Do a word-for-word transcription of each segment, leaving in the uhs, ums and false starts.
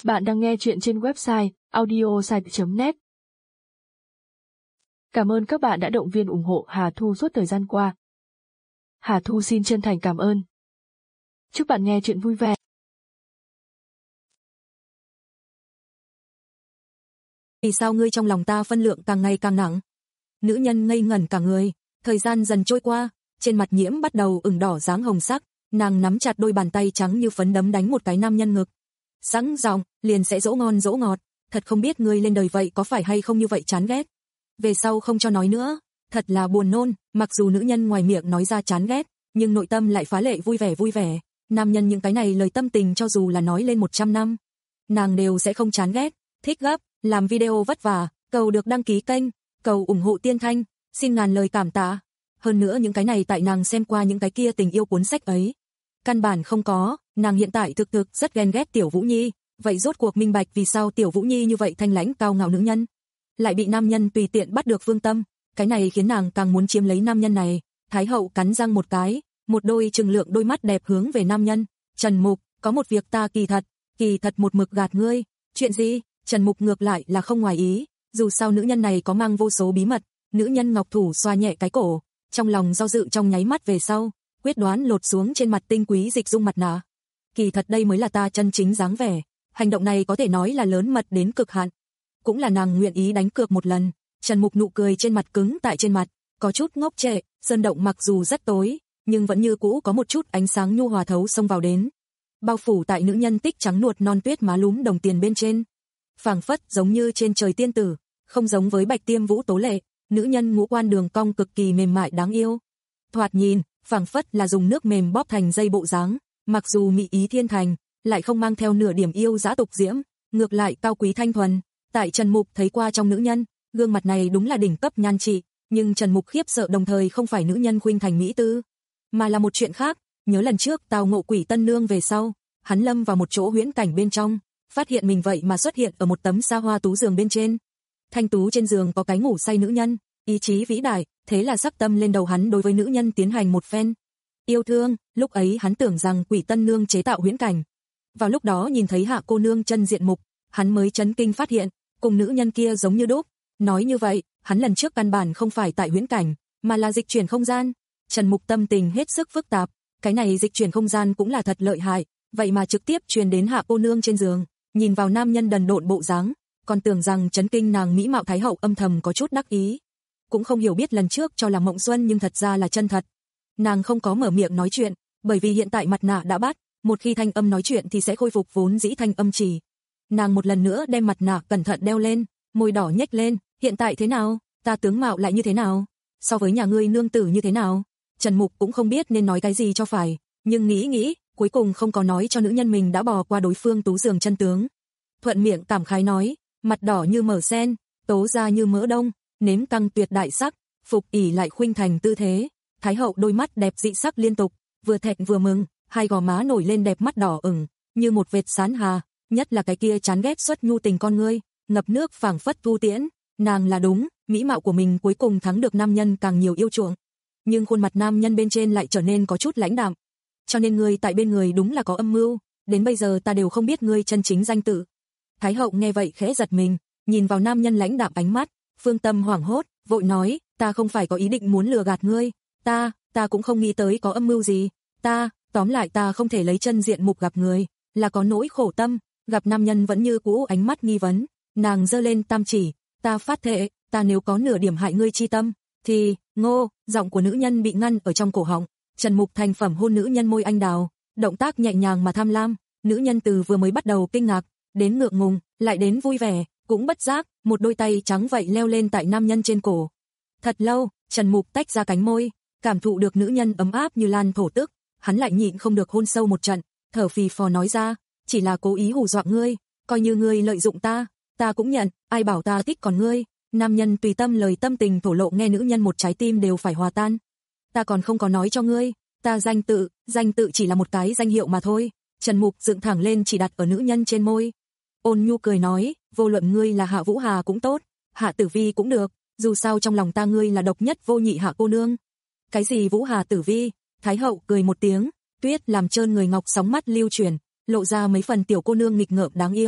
Bạn đang nghe chuyện trên website audiosite chấm net. Cảm ơn các bạn đã động viên ủng hộ Hà Thu suốt thời gian qua. Hà Thu xin chân thành cảm ơn. Chúc bạn nghe chuyện vui vẻ. Vì sao ngươi trong lòng ta phân lượng càng ngày càng nặng? Nữ nhân ngây ngẩn cả người, thời gian dần trôi qua, trên mặt nhiễm bắt đầu ửng đỏ dáng hồng sắc, nàng nắm chặt đôi bàn tay trắng như phấn đấm đánh một cái nam nhân ngực. Sẵn giọng, liền sẽ dỗ ngon dỗ ngọt, thật không biết ngươi lên đời vậy có phải hay không như vậy chán ghét. Về sau không cho nói nữa, thật là buồn nôn, mặc dù nữ nhân ngoài miệng nói ra chán ghét, nhưng nội tâm lại phá lệ vui vẻ vui vẻ, nam nhân những cái này lời tâm tình cho dù là nói lên một trăm năm, nàng đều sẽ không chán ghét, thích gấp, làm video vất vả, cầu được đăng ký kênh, cầu ủng hộ Tiên Thanh, xin ngàn lời cảm tạ. Hơn nữa những cái này tại nàng xem qua những cái kia tình yêu cuốn sách ấy, căn bản không có, nàng hiện tại thực thực rất ghen ghét Tiểu Vũ Nhi, vậy rốt cuộc minh bạch vì sao Tiểu Vũ Nhi như vậy thanh lãnh cao ngạo nữ nhân, lại bị nam nhân tùy tiện bắt được phương tâm, cái này khiến nàng càng muốn chiếm lấy nam nhân này. Thái hậu cắn răng một cái, một đôi trừng lượng đôi mắt đẹp hướng về nam nhân, Trần Mục, có một việc ta kỳ thật, kỳ thật một mực gạt ngươi, chuyện gì? Trần Mục ngược lại là không ngoài ý, dù sao nữ nhân này có mang vô số bí mật, nữ nhân ngọc thủ xoa nhẹ cái cổ, trong lòng do dự trong nháy mắt về sau, quyết đoán lột xuống trên mặt tinh quý dịch dung mặt nạ. Kỳ thật đây mới là ta chân chính dáng vẻ, hành động này có thể nói là lớn mật đến cực hạn. Cũng là nàng nguyện ý đánh cược một lần. Trần Mục nụ cười trên mặt cứng tại trên mặt, có chút ngốc trệ, sơn động mặc dù rất tối, nhưng vẫn như cũ có một chút ánh sáng nhu hòa thấu xông vào đến, bao phủ tại nữ nhân tích trắng nuột non tuyết má lúm đồng tiền bên trên, phảng phất giống như trên trời tiên tử, không giống với Bạch Tiêm Vũ tố lệ, nữ nhân ngũ quan đường cong cực kỳ mềm mại đáng yêu. Thoạt nhìn, phảng phất là dùng nước mềm bóp thành dây bộ dáng, mặc dù mỹ ý thiên thành, lại không mang theo nửa điểm yêu dã tục diễm, ngược lại cao quý thanh thuần. Tại Trần Mục thấy qua trong nữ nhân, gương mặt này đúng là đỉnh cấp nhan trị, nhưng Trần Mục khiếp sợ đồng thời không phải nữ nhân khuynh thành mỹ tư, mà là một chuyện khác. Nhớ lần trước tào ngộ Quỷ Tân Nương về sau, hắn lâm vào một chỗ huyễn cảnh bên trong, phát hiện mình vậy mà xuất hiện ở một tấm xa hoa tú giường bên trên. Thanh tú trên giường có cái ngủ say nữ nhân, ý chí vĩ đại, thế là sắc tâm lên đầu hắn đối với nữ nhân tiến hành một phen yêu thương. Lúc ấy hắn tưởng rằng Quỷ Tân Nương chế tạo huyễn cảnh. Vào lúc đó nhìn thấy Hạ cô nương chân diện mục, hắn mới chấn kinh phát hiện, cùng nữ nhân kia giống như đúc. Nói như vậy, hắn lần trước căn bản không phải tại huyễn cảnh, mà là dịch chuyển không gian. Trần Mục tâm tình hết sức phức tạp, cái này dịch chuyển không gian cũng là thật lợi hại, vậy mà trực tiếp truyền đến Hạ cô nương trên giường, nhìn vào nam nhân đần độn bộ dáng, còn tưởng rằng chấn kinh nàng mỹ mạo thái hậu âm thầm có chút đắc ý. Cũng không hiểu biết lần trước cho là mộng xuân nhưng thật ra là chân thật. Nàng không có mở miệng nói chuyện, bởi vì hiện tại mặt nạ đã bắt, một khi thanh âm nói chuyện thì sẽ khôi phục vốn dĩ thanh âm chỉ. Nàng một lần nữa đem mặt nạ cẩn thận đeo lên, môi đỏ nhếch lên, hiện tại thế nào, ta tướng mạo lại như thế nào, so với nhà ngươi nương tử như thế nào. Trần Mục cũng không biết nên nói cái gì cho phải, nhưng nghĩ nghĩ, cuối cùng không có nói cho nữ nhân mình đã bò qua đối phương tú giường chân tướng. Thuận miệng cảm khái nói, mặt đỏ như mở sen, tố da như mỡ đông, nếm căng tuyệt đại sắc, phục ỉ lại khuynh thành tư thế. Thái hậu đôi mắt đẹp dị sắc liên tục, vừa thẹn vừa mừng, hai gò má nổi lên đẹp mắt đỏ ửng, như một vệt sán hà, nhất là cái kia chán ghét xuất nhu tình con ngươi, ngập nước phảng phất thu tiễn. Nàng là đúng, mỹ mạo của mình cuối cùng thắng được nam nhân càng nhiều yêu chuộng, nhưng khuôn mặt nam nhân bên trên lại trở nên có chút lãnh đạm. Cho nên ngươi tại bên người đúng là có âm mưu, đến bây giờ ta đều không biết ngươi chân chính danh tự. Thái hậu nghe vậy khẽ giật mình, nhìn vào nam nhân lãnh đạm ánh mắt, phương tâm hoảng hốt, vội nói, ta không phải có ý định muốn lừa gạt ngươi, ta, ta cũng không nghĩ tới có âm mưu gì, ta, tóm lại ta không thể lấy chân diện mục gặp người, là có nỗi khổ tâm. Gặp nam nhân vẫn như cũ ánh mắt nghi vấn, nàng giơ lên tam chỉ, ta phát thệ, ta nếu có nửa điểm hại ngươi chi tâm, thì, ngô, giọng của nữ nhân bị ngăn ở trong cổ họng. Trần Mục thành phẩm hôn nữ nhân môi anh đào, động tác nhẹ nhàng mà tham lam, nữ nhân từ vừa mới bắt đầu kinh ngạc, đến ngượng ngùng, lại đến vui vẻ, cũng bất giác, một đôi tay trắng vậy leo lên tại nam nhân trên cổ. Thật lâu, Trần Mục tách ra cánh môi, cảm thụ được nữ nhân ấm áp như lan thổ tức, hắn lại nhịn không được hôn sâu một trận, thở phì phò nói ra, chỉ là cố ý hù dọa ngươi, coi như ngươi lợi dụng ta, ta cũng nhận, ai bảo ta thích còn ngươi. Nam nhân tùy tâm lời tâm tình thổ lộ nghe nữ nhân một trái tim đều phải hòa tan. Ta còn không có nói cho ngươi, ta danh tự, danh tự chỉ là một cái danh hiệu mà thôi. Trần Mục dựng thẳng lên chỉ đặt ở nữ nhân trên môi. Ôn nhu cười nói, vô luận ngươi là Hạ Vũ Hà cũng tốt, Hạ Tử Vi cũng được, dù sao trong lòng ta ngươi là độc nhất vô nhị Hạ cô nương. Cái gì Vũ Hà Tử Vi? Thái hậu cười một tiếng, tuyết làm trơn người ngọc sóng mắt lưu chuyển, lộ ra mấy phần tiểu cô nương nghịch ngợm đáng yêu,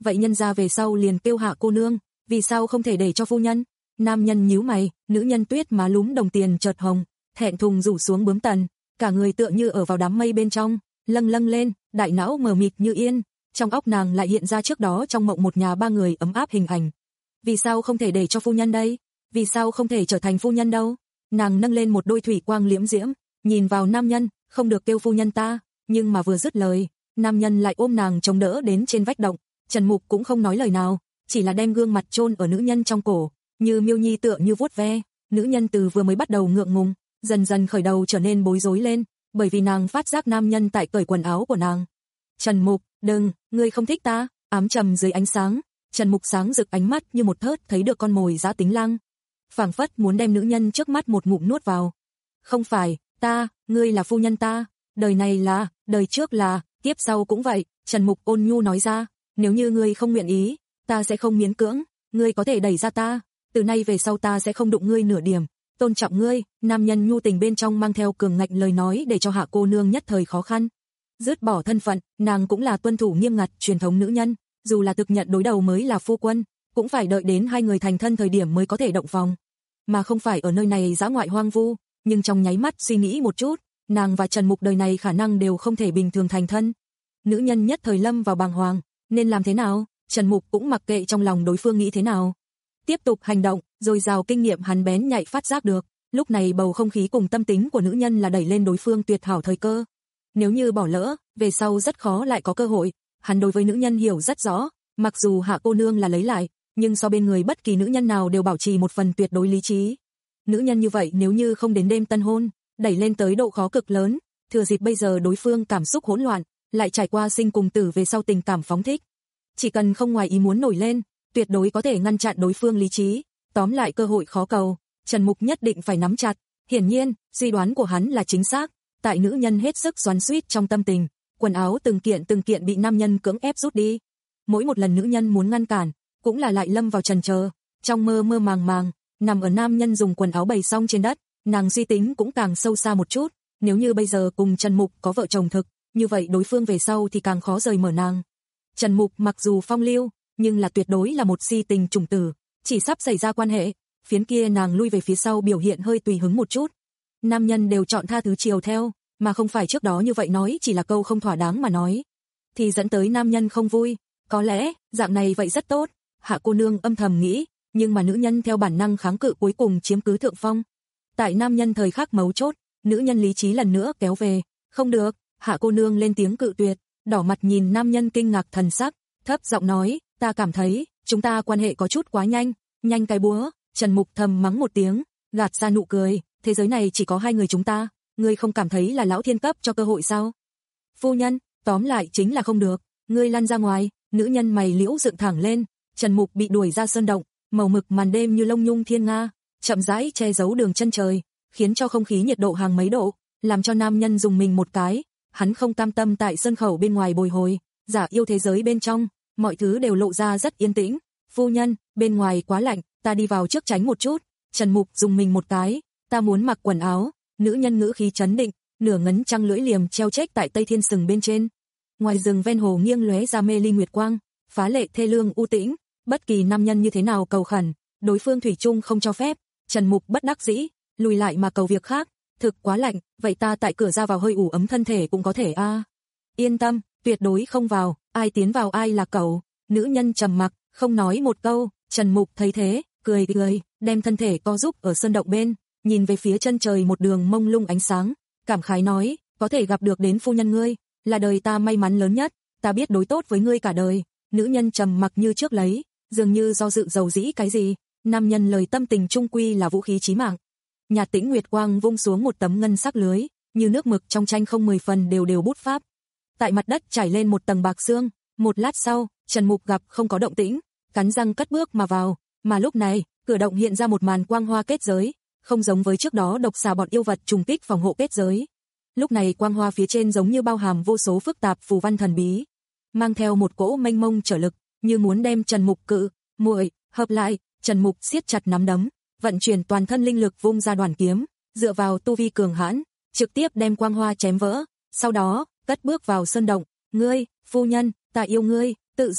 vậy nhân ra về sau liền kêu Hạ cô nương, vì sao không thể để cho phu nhân? Nam nhân nhíu mày, nữ nhân tuyết má lúm đồng tiền chợt hồng, thẹn thùng rủ xuống bướm tần, cả người tựa như ở vào đám mây bên trong, lâng lâng lên, đại não mờ mịt như yên, trong óc nàng lại hiện ra trước đó trong mộng một nhà ba người ấm áp hình ảnh. Vì sao không thể để cho phu nhân đây? Vì sao không thể trở thành phu nhân đâu? Nàng nâng lên một đôi thủy quang liễm diễm, nhìn vào nam nhân, không được kêu phu nhân ta, nhưng mà vừa dứt lời, nam nhân lại ôm nàng chống đỡ đến trên vách động, Trần Mục cũng không nói lời nào, chỉ là đem gương mặt chôn ở nữ nhân trong cổ, như miêu nhi tựa như vuốt ve, nữ nhân từ vừa mới bắt đầu ngượng ngùng, dần dần khởi đầu trở nên bối rối lên, bởi vì nàng phát giác nam nhân tại cởi quần áo của nàng. Trần Mục, đừng, ngươi không thích ta, ám trầm dưới ánh sáng, Trần Mục sáng rực ánh mắt như một thớt thấy được con mồi dã tính lang, phảng phất muốn đem nữ nhân trước mắt một ngụm nuốt vào. Không phải, ta, ngươi là phu nhân ta, đời này là, đời trước là, tiếp sau cũng vậy, Trần Mục ôn nhu nói ra, nếu như ngươi không nguyện ý, ta sẽ không miễn cưỡng, ngươi có thể đẩy ra ta, từ nay về sau ta sẽ không đụng ngươi nửa điểm, tôn trọng ngươi. Nam nhân nhu tình bên trong mang theo cường ngạnh lời nói để cho Hạ cô nương nhất thời khó khăn. Dứt bỏ thân phận, nàng cũng là tuân thủ nghiêm ngặt truyền thống nữ nhân, dù là thực nhận đối đầu mới là phu quân, cũng phải đợi đến hai người thành thân thời điểm mới có thể động phòng, mà không phải ở nơi này dã ngoại hoang vu. Nhưng trong nháy mắt suy nghĩ một chút, nàng và Trần Mục đời này khả năng đều không thể bình thường thành thân. Nữ nhân nhất thời lâm vào bàng hoàng, nên làm thế nào? Trần Mục cũng mặc kệ trong lòng đối phương nghĩ thế nào, tiếp tục hành động, rồi rào kinh nghiệm hắn bén nhạy phát giác được, lúc này bầu không khí cùng tâm tính của nữ nhân là đẩy lên đối phương tuyệt hảo thời cơ. Nếu như bỏ lỡ, về sau rất khó lại có cơ hội. Hắn đối với nữ nhân hiểu rất rõ, mặc dù Hạ cô nương là lấy lại, nhưng so bên người bất kỳ nữ nhân nào đều bảo trì một phần tuyệt đối lý trí. Nữ nhân như vậy nếu như không đến đêm tân hôn, đẩy lên tới độ khó cực lớn, thừa dịp bây giờ đối phương cảm xúc hỗn loạn, lại trải qua sinh cùng tử về sau tình cảm phóng thích, chỉ cần không ngoài ý muốn nổi lên, tuyệt đối có thể ngăn chặn đối phương lý trí. Tóm lại cơ hội khó cầu, Trần Mục nhất định phải nắm chặt. Hiển nhiên, suy đoán của hắn là chính xác. Tại nữ nhân hết sức xoắn xuýt trong tâm tình, quần áo từng kiện từng kiện bị nam nhân cưỡng ép rút đi. Mỗi một lần nữ nhân muốn ngăn cản, cũng là lại lâm vào chần chờ, trong mơ mơ màng màng, nằm ở nam nhân dùng quần áo bày xong trên đất, nàng suy tính cũng càng sâu xa một chút. Nếu như bây giờ cùng Trần Mục có vợ chồng thực, như vậy đối phương về sau thì càng khó rời mở nàng. Trần Mục mặc dù phong lưu, nhưng là tuyệt đối là một si tình trùng tử, chỉ sắp xảy ra quan hệ, phiến kia nàng lui về phía sau biểu hiện hơi tùy hứng một chút. Nam nhân đều chọn tha thứ chiều theo, mà không phải trước đó như vậy nói chỉ là câu không thỏa đáng mà nói, thì dẫn tới nam nhân không vui. Có lẽ, dạng này vậy rất tốt, Hạ cô nương âm thầm nghĩ, nhưng mà nữ nhân theo bản năng kháng cự cuối cùng chiếm cứ thượng phong. Tại nam nhân thời khắc mấu chốt, nữ nhân lý trí lần nữa kéo về, không được, Hạ cô nương lên tiếng cự tuyệt, đỏ mặt nhìn nam nhân kinh ngạc thần sắc, thấp giọng nói, ta cảm thấy, chúng ta quan hệ có chút quá nhanh, nhanh cái búa. Trần Mục thầm mắng một tiếng, gạt ra nụ cười, thế giới này chỉ có hai người chúng ta, ngươi không cảm thấy là lão thiên cấp cho cơ hội sao? Phu nhân, tóm lại chính là không được, ngươi lăn ra ngoài. Nữ nhân mày liễu dựng thẳng lên, Trần Mục bị đuổi ra sơn động, màu mực màn đêm như lông nhung thiên nga, chậm rãi che giấu đường chân trời, khiến cho không khí nhiệt độ hàng mấy độ, làm cho nam nhân dùng mình một cái. Hắn không cam tâm tại sân khẩu bên ngoài bồi hồi, giả yêu thế giới bên trong, mọi thứ đều lộ ra rất yên tĩnh. Phu nhân, bên ngoài quá lạnh, ta đi vào trước tránh một chút. Trần Mục dùng mình một cái, ta muốn mặc quần áo. Nữ nhân ngữ khí trấn định, nửa ngấn trăng lưỡi liềm treo chếch tại tây thiên sừng bên trên. Ngoài rừng ven hồ nghiêng lóe ra mê ly nguyệt quang, phá lệ thê lương u tĩnh, bất kỳ nam nhân như thế nào cầu khẩn, đối phương thủy chung không cho phép. Trần Mục bất đắc dĩ, lùi lại mà cầu việc khác, thực quá lạnh, vậy ta tại cửa ra vào hơi ủ ấm thân thể cũng có thể a. À. Yên tâm, tuyệt đối không vào, ai tiến vào ai là cẩu. Nữ nhân trầm mặc, không nói một câu. Trần Mục thấy thế, cười cười, đem thân thể co giúp ở sơn động bên, nhìn về phía chân trời một đường mông lung ánh sáng, cảm khái nói, có thể gặp được đến phu nhân ngươi, là đời ta may mắn lớn nhất, ta biết đối tốt với ngươi cả đời. Nữ nhân trầm mặc như trước lấy, dường như do dự dầu dĩ cái gì. Nam nhân lời tâm tình trung quy là vũ khí chí mạng. Nhạt tĩnh nguyệt quang vung xuống một tấm ngân sắc lưới, như nước mực trong tranh không mười phần đều đều bút pháp. Tại mặt đất trải lên một tầng bạc xương. Một lát sau, Trần Mục gặp không có động tĩnh, cắn răng cất bước mà vào. Mà lúc này, cửa động hiện ra một màn quang hoa kết giới, không giống với trước đó độc xà bọn yêu vật trùng kích phòng hộ kết giới. Lúc này quang hoa phía trên giống như bao hàm vô số phức tạp phù văn thần bí, mang theo một cỗ mênh mông trở lực, như muốn đem Trần Mục cự, muội, hợp lại. Trần Mục siết chặt nắm đấm, vận chuyển toàn thân linh lực vung ra đoàn kiếm, dựa vào tu vi cường hãn, trực tiếp đem quang hoa chém vỡ, sau đó, cất bước vào sơn động. Ngươi, phu nhân, ta yêu ngươi, tự do.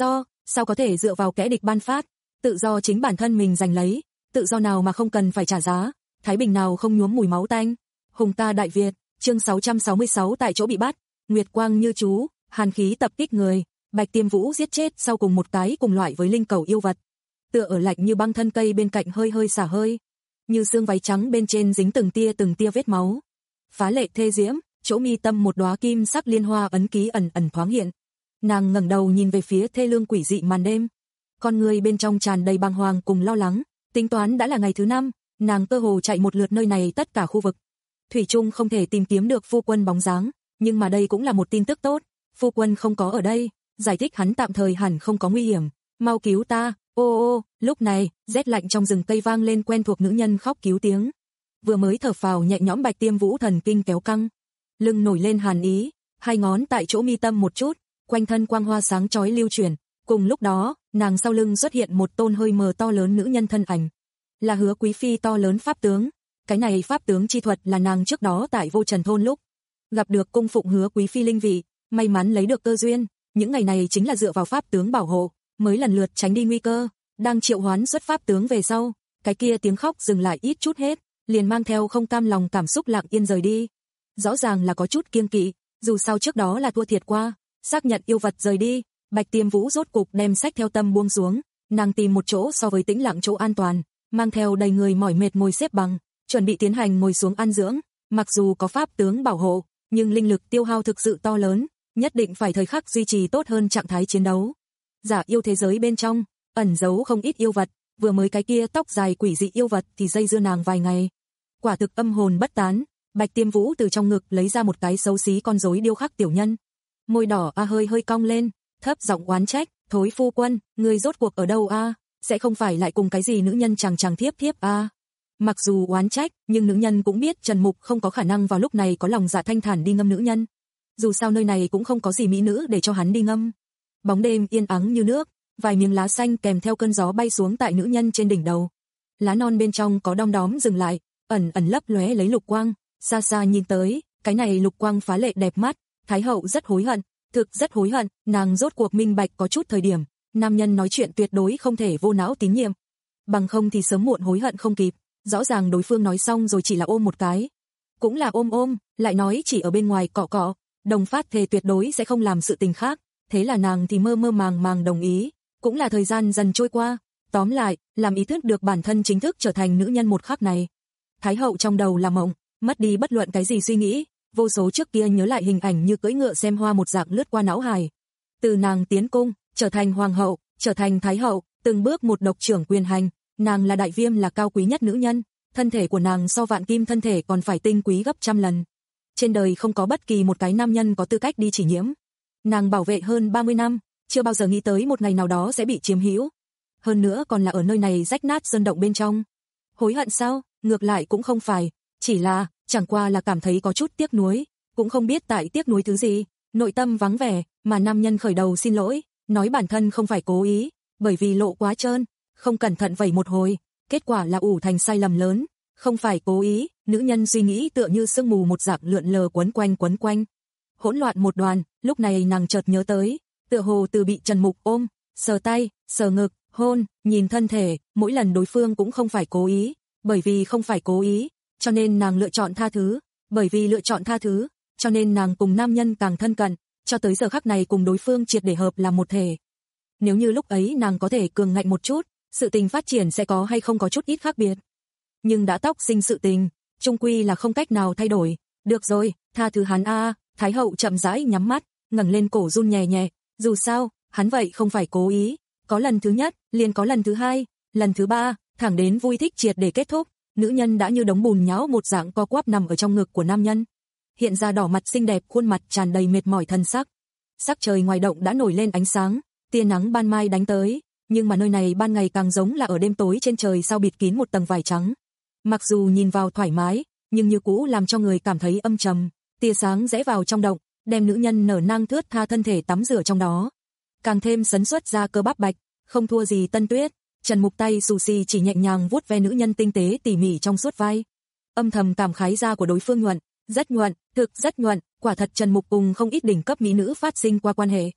sao có thể dựa vào kẻ địch ban phát, tự do chính bản thân mình giành lấy, tự do nào mà không cần phải trả giá, thái bình nào không nhuốm mùi máu tanh. Hùng ta Đại Việt, chương sáu trăm sáu mươi sáu tại chỗ bị bắt, nguyệt quang như chú, hàn khí tập kích người, Bạch Tiêm Vũ giết chết sau cùng một cái cùng loại với linh cầu yêu vật. Tựa ở lạnh như băng thân cây bên cạnh hơi hơi xả hơi, như xương váy trắng bên trên dính từng tia từng tia vết máu. Phá lệ thê diễm, chỗ mi tâm một đóa kim sắc liên hoa ấn ký ẩn ẩn thoáng hiện. Nàng ngẩng đầu nhìn về phía thê lương quỷ dị màn đêm, con người bên trong tràn đầy bàng hoàng cùng lo lắng, tính toán đã là ngày thứ năm, nàng cơ hồ chạy một lượt nơi này tất cả khu vực. Thủy Trung không thể tìm kiếm được phu quân bóng dáng, nhưng mà đây cũng là một tin tức tốt, phu quân không có ở đây, giải thích hắn tạm thời hẳn không có nguy hiểm, mau cứu ta, ô ô, lúc này, rét lạnh trong rừng cây vang lên quen thuộc nữ nhân khóc cứu tiếng. Vừa mới thở phào nhẹ nhõm Bạch Tiêm Vũ thần kinh kéo căng, lưng nổi lên hàn ý, hai ngón tại chỗ mi tâm một chút, quanh thân quang hoa sáng chói lưu chuyển, cùng lúc đó, nàng sau lưng xuất hiện một tôn hơi mờ to lớn nữ nhân thân ảnh, là Hứa Quý phi to lớn pháp tướng. Cái này pháp tướng chi thuật là nàng trước đó tại Vô Trần thôn lúc gặp được cung phụng Hứa Quý phi linh vị, may mắn lấy được cơ duyên, những ngày này chính là dựa vào pháp tướng bảo hộ, mới lần lượt tránh đi nguy cơ. Đang triệu hoán xuất pháp tướng về sau, cái kia tiếng khóc dừng lại ít chút hết, liền mang theo không cam lòng cảm xúc lặng yên rời đi. Rõ ràng là có chút kiêng kỵ, dù sao trước đó là thua thiệt qua, xác nhận yêu vật rời đi, Bạch Tiêm Vũ rốt cục đem sách theo tâm buông xuống, nàng tìm một chỗ so với tĩnh lặng chỗ an toàn, mang theo đầy người mỏi mệt ngồi xếp bằng, chuẩn bị tiến hành ngồi xuống ăn dưỡng. Mặc dù có pháp tướng bảo hộ, nhưng linh lực tiêu hao thực sự to lớn, nhất định phải thời khắc duy trì tốt hơn trạng thái chiến đấu. Giả yêu thế giới bên trong ẩn giấu không ít yêu vật, vừa mới cái kia tóc dài quỷ dị yêu vật thì dây dưa nàng vài ngày, quả thực âm hồn bất tán. Bạch Tiêm Vũ từ trong ngực lấy ra một cái xấu xí con rối điêu khắc tiểu nhân, môi đỏ a hơi hơi cong lên, thấp giọng oán trách, thối phu quân, ngươi rốt cuộc ở đâu a? Sẽ không phải lại cùng cái gì nữ nhân chàng chàng thiếp thiếp a? Mặc dù oán trách, nhưng nữ nhân cũng biết Trần Mục không có khả năng vào lúc này có lòng dạ thanh thản đi ngâm nữ nhân. Dù sao nơi này cũng không có gì mỹ nữ để cho hắn đi ngâm. Bóng đêm yên ắng như nước, vài miếng lá xanh kèm theo cơn gió bay xuống tại nữ nhân trên đỉnh đầu. Lá non bên trong có đom đóm dừng lại, ẩn ẩn lấp lóe lấy lục quang, xa xa nhìn tới, cái này lục quang phá lệ đẹp mắt. Thái hậu rất hối hận, thực rất hối hận, nàng rốt cuộc minh bạch có chút thời điểm, nam nhân nói chuyện tuyệt đối không thể vô não tín nhiệm, bằng không thì sớm muộn hối hận không kịp. Rõ ràng đối phương nói xong rồi chỉ là ôm một cái, cũng là ôm ôm, lại nói chỉ ở bên ngoài cọ cọ, đồng phát thề tuyệt đối sẽ không làm sự tình khác, thế là nàng thì mơ mơ màng màng đồng ý, cũng là thời gian dần trôi qua, tóm lại, làm ý thức được bản thân chính thức trở thành nữ nhân một khắc này. Thái hậu trong đầu là mộng, mất đi bất luận cái gì suy nghĩ, vô số trước kia nhớ lại hình ảnh như cưỡi ngựa xem hoa một dạng lướt qua não hài. Từ nàng tiến cung, trở thành hoàng hậu, trở thành thái hậu, từng bước một độc trưởng quyền hành. Nàng là Đại Viêm, là cao quý nhất nữ nhân, thân thể của nàng so vạn kim thân thể còn phải tinh quý gấp trăm lần. Trên đời không có bất kỳ một cái nam nhân có tư cách đi chỉ nhiễm. Nàng bảo vệ hơn ba mươi năm, chưa bao giờ nghĩ tới một ngày nào đó sẽ bị chiếm hữu. Hơn nữa còn là ở nơi này rách nát sơn động bên trong. Hối hận sao? Ngược lại cũng không phải, chỉ là, chẳng qua là cảm thấy có chút tiếc nuối, cũng không biết tại tiếc nuối thứ gì, nội tâm vắng vẻ, mà nam nhân khởi đầu xin lỗi, nói bản thân không phải cố ý, bởi vì lộ quá trơn. Không cẩn thận vẩy một hồi, kết quả là ủ thành sai lầm lớn, không phải cố ý, nữ nhân suy nghĩ tựa như sương mù một dạng lượn lờ quấn quanh quấn quanh. Hỗn loạn một đoàn, lúc này nàng chợt nhớ tới, tựa hồ từ bị Trần Mục ôm, sờ tay, sờ ngực, hôn, nhìn thân thể, mỗi lần đối phương cũng không phải cố ý, bởi vì không phải cố ý, cho nên nàng lựa chọn tha thứ, bởi vì lựa chọn tha thứ, cho nên nàng cùng nam nhân càng thân cận, cho tới giờ khắc này cùng đối phương triệt để hợp làm một thể. Nếu như lúc ấy nàng có thể cường ngạnh một chút, sự tình phát triển sẽ có hay không có chút ít khác biệt. Nhưng đã tóc sinh sự tình, chung quy là không cách nào thay đổi. Được rồi, tha thứ hắn a. Thái hậu chậm rãi nhắm mắt, ngẩng lên cổ run nhẹ nhẹ, dù sao, hắn vậy không phải cố ý, có lần thứ nhất, liền có lần thứ hai, lần thứ ba, thẳng đến vui thích triệt để kết thúc, nữ nhân đã như đống bùn nhão một dạng co quắp nằm ở trong ngực của nam nhân. Hiện ra đỏ mặt xinh đẹp, khuôn mặt tràn đầy mệt mỏi thân sắc. Sắc trời ngoài động đã nổi lên ánh sáng, tia nắng ban mai đánh tới. Nhưng mà nơi này ban ngày càng giống là ở đêm tối trên trời sao bịt kín một tầng vải trắng. Mặc dù nhìn vào thoải mái, nhưng như cũ làm cho người cảm thấy âm trầm. Tia sáng rẽ vào trong động, đem nữ nhân nở nang thướt tha thân thể tắm rửa trong đó. Càng thêm sấn xuất ra cơ bắp bạch, không thua gì Tân Tuyết. Trần Mục tay xù xì chỉ nhẹ nhàng vuốt ve nữ nhân tinh tế tỉ mỉ trong suốt vai. Âm thầm cảm khái da của đối phương nhuận, rất nhuận, thực rất nhuận, quả thật Trần Mục cùng không ít đỉnh cấp mỹ nữ phát sinh qua quan hệ.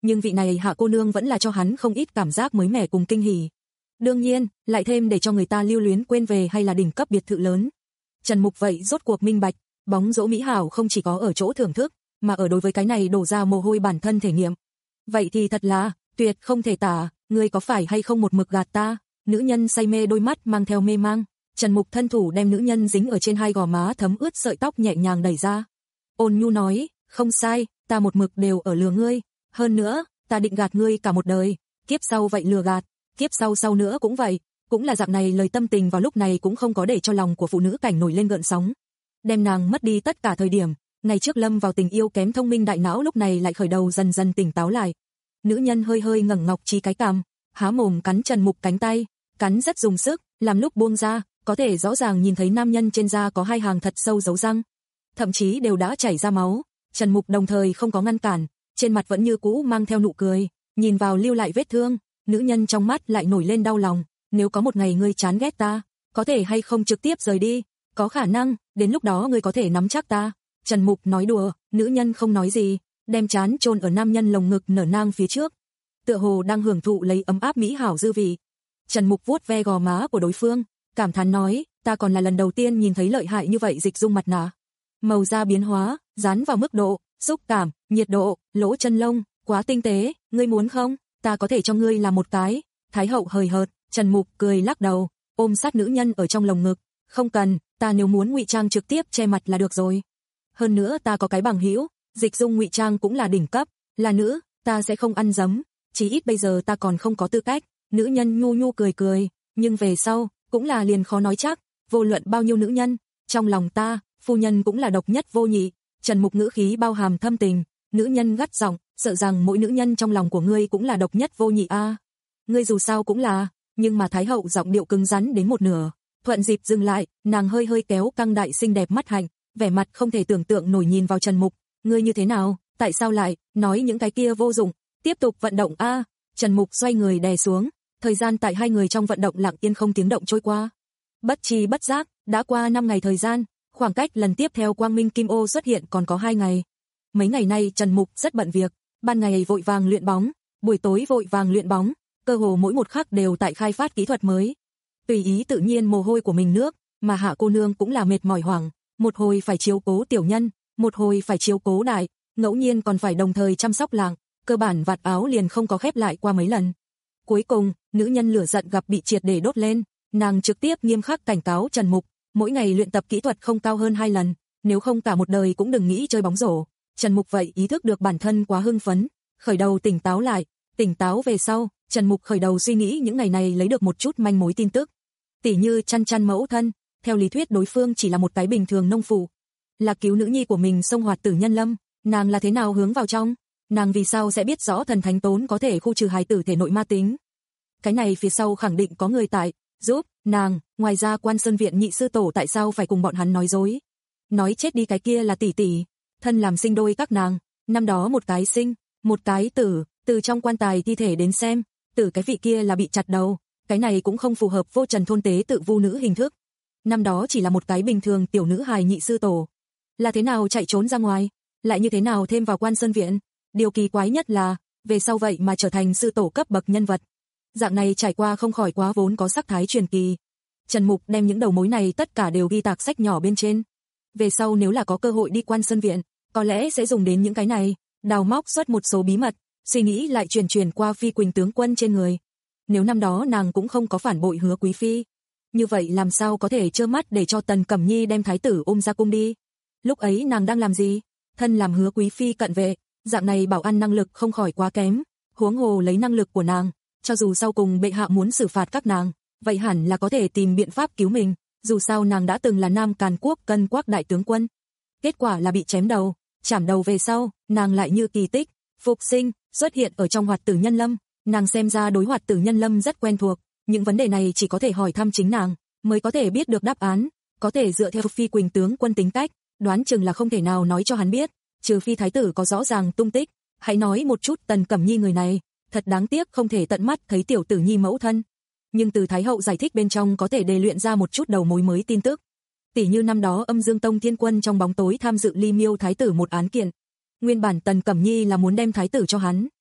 nhưng vị này Hạ cô nương vẫn là cho hắn không ít cảm giác mới mẻ cùng kinh hỉ. Đương nhiên, lại thêm để cho người ta lưu luyến quên về hay là đỉnh cấp biệt thự lớn. Trần Mục vậy rốt cuộc minh bạch, bóng dỗ mỹ hảo không chỉ có ở chỗ thưởng thức, mà ở đối với cái này đổ ra mồ hôi bản thân thể nghiệm. Vậy thì thật là, tuyệt không thể tả, ngươi có phải hay không một mực gạt ta? Nữ nhân say mê đôi mắt mang theo mê mang, Trần Mục thân thủ đem nữ nhân dính ở trên hai gò má thấm ướt sợi tóc nhẹ nhàng đẩy ra. Ôn nhu nói, không sai, ta một mực đều ở lừa ngươi, hơn nữa, ta định gạt ngươi cả một đời, kiếp sau vậy lừa gạt, kiếp sau sau nữa cũng vậy, cũng là dạng này. Lời tâm tình vào lúc này cũng không có để cho lòng của phụ nữ cảnh nổi lên gợn sóng. Đem nàng mất đi tất cả thời điểm, ngày trước lâm vào tình yêu kém thông minh đại não lúc này lại khởi đầu dần dần tỉnh táo lại. Nữ nhân hơi hơi ngẩng ngọc trí cái cằm, há mồm cắn Trần Mục cánh tay, cắn rất dùng sức, làm lúc buông ra, có thể rõ ràng nhìn thấy nam nhân trên da có hai hàng thật sâu dấu răng, thậm chí đều đã chảy ra máu. Trần Mục đồng thời không có ngăn cản, trên mặt vẫn như cũ mang theo nụ cười, nhìn vào lưu lại vết thương, nữ nhân trong mắt lại nổi lên đau lòng. Nếu có một ngày ngươi chán ghét ta, có thể hay không trực tiếp rời đi, có khả năng, đến lúc đó ngươi có thể nắm chắc ta. Trần Mục nói đùa, nữ nhân không nói gì, đem trán chôn ở nam nhân lồng ngực nở nang phía trước, tựa hồ đang hưởng thụ lấy ấm áp mỹ hảo dư vị. Trần Mục vuốt ve gò má của đối phương, cảm thán nói, ta còn là lần đầu tiên nhìn thấy lợi hại như vậy dịch dung mặt nạ. Màu da biến hóa, dán vào mức độ, xúc cảm, nhiệt độ, lỗ chân lông, quá tinh tế, ngươi muốn không? Ta có thể cho ngươi làm một cái. Thái hậu hời hợt, Trần Mục cười lắc đầu, ôm sát nữ nhân ở trong lồng ngực, không cần, ta nếu muốn ngụy trang trực tiếp che mặt là được rồi. Hơn nữa ta có cái bằng hữu, dịch dung ngụy trang cũng là đỉnh cấp, là nữ, ta sẽ không ăn dấm, chỉ ít bây giờ ta còn không có tư cách. Nữ nhân nhu nhu cười cười, nhưng về sau, cũng là liền khó nói chắc, vô luận bao nhiêu nữ nhân, trong lòng ta, phu nhân cũng là độc nhất vô nhị. Trần Mục ngữ khí bao hàm thâm tình, nữ nhân gắt giọng, sợ rằng mỗi nữ nhân trong lòng của ngươi cũng là độc nhất vô nhị a. À. Ngươi dù sao cũng là, nhưng mà Thái hậu giọng điệu cứng rắn đến một nửa, thuận dịp dừng lại, nàng hơi hơi kéo căng đại xinh đẹp mắt hạnh, vẻ mặt không thể tưởng tượng nổi nhìn vào Trần Mục, ngươi như thế nào, tại sao lại nói những cái kia vô dụng, tiếp tục vận động a. À. Trần Mục xoay người đè xuống, thời gian tại hai người trong vận động lặng yên không tiếng động trôi qua. Bất chi bất giác, đã qua năm ngày thời gian, khoảng cách lần tiếp theo Quang Minh Kim Ô xuất hiện còn có hai ngày. Mấy ngày nay Trần Mục rất bận việc, ban ngày vội vàng luyện bóng, buổi tối vội vàng luyện bóng, cơ hồ mỗi một khắc đều tại khai phát kỹ thuật mới. Tùy ý tự nhiên mồ hôi của mình nước, mà Hạ cô nương cũng là mệt mỏi hoảng, một hồi phải chiếu cố tiểu nhân, một hồi phải chiếu cố đại, ngẫu nhiên còn phải đồng thời chăm sóc làng, cơ bản vạt áo liền không có khép lại qua mấy lần. Cuối cùng, nữ nhân lửa giận gặp bị triệt để đốt lên, nàng trực tiếp nghiêm khắc cảnh cáo Trần Mục, mỗi ngày luyện tập kỹ thuật không cao hơn hai lần, nếu không cả một đời cũng đừng nghĩ chơi bóng rổ. Trần Mục vậy ý thức được bản thân quá hưng phấn, khởi đầu tỉnh táo lại, tỉnh táo về sau, Trần Mục khởi đầu suy nghĩ những ngày này lấy được một chút manh mối tin tức. Tỉ như chăn chăn mẫu thân, theo lý thuyết đối phương chỉ là một cái bình thường nông phụ, là cứu nữ nhi của mình xông hoạt tử nhân lâm, nàng là thế nào hướng vào trong, nàng vì sao sẽ biết rõ thần thánh tốn có thể khu trừ hài tử thể nội ma tính. Cái này phía sau khẳng định có người tại giúp nàng, ngoài ra Quan Sơn viện nhị sư tổ tại sao phải cùng bọn hắn nói dối? Nói chết đi cái kia là tỷ tỷ, thân làm sinh đôi các nàng, năm đó một cái sinh, một cái tử, từ trong quan tài thi thể đến xem, tử cái vị kia là bị chặt đầu, cái này cũng không phù hợp vô trần thôn tế tự vu nữ hình thức. Năm đó chỉ là một cái bình thường tiểu nữ hài nhị sư tổ, là thế nào chạy trốn ra ngoài, lại như thế nào thêm vào Quan Sơn viện? Điều kỳ quái nhất là, về sau vậy mà trở thành sư tổ cấp bậc nhân vật. Dạng này trải qua không khỏi quá vốn có sắc thái truyền kỳ. Trần Mục đem những đầu mối này tất cả đều ghi tạc sách nhỏ bên trên. Về sau nếu là có cơ hội đi Quan Sơn viện, có lẽ sẽ dùng đến những cái này, đào móc xuất một số bí mật, suy nghĩ lại truyền truyền qua Phi Quỳnh tướng quân trên người. Nếu năm đó nàng cũng không có phản bội Hứa Quý phi, như vậy làm sao có thể trơ mắt để cho Tần Cẩm Nhi đem thái tử ôm ra cung đi? Lúc ấy nàng đang làm gì? Thân làm Hứa Quý phi cận vệ, dạng này bảo an năng lực không khỏi quá kém, huống hồ lấy năng lực của nàng, cho dù sau cùng bệ hạ muốn xử phạt các nàng, vậy hẳn là có thể tìm biện pháp cứu mình, dù sao nàng đã từng là Nam Càn Quốc Cân Quắc đại tướng quân. Kết quả là bị chém đầu, chảm đầu về sau, nàng lại như kỳ tích, phục sinh, xuất hiện ở trong Hoạt Tử Nhân Lâm, nàng xem ra đối Hoạt Tử Nhân Lâm rất quen thuộc, những vấn đề này chỉ có thể hỏi thăm chính nàng, mới có thể biết được đáp án, có thể dựa theo Phi Quỳnh tướng quân tính cách, đoán chừng là không thể nào nói cho hắn biết, trừ phi thái tử có rõ ràng tung tích, hãy nói một chút Tần Cẩm Nhi người này, thật đáng tiếc không thể tận mắt thấy tiểu tử nhi mẫu thân. Nhưng từ Thái hậu giải thích bên trong có thể đề luyện ra một chút đầu mối mới tin tức. Tỷ như năm đó Âm Dương Tông Thiên Quân trong bóng tối tham dự Ly Miêu thái tử một án kiện. Nguyên bản Tần Cẩm Nhi là muốn đem thái tử cho hắn.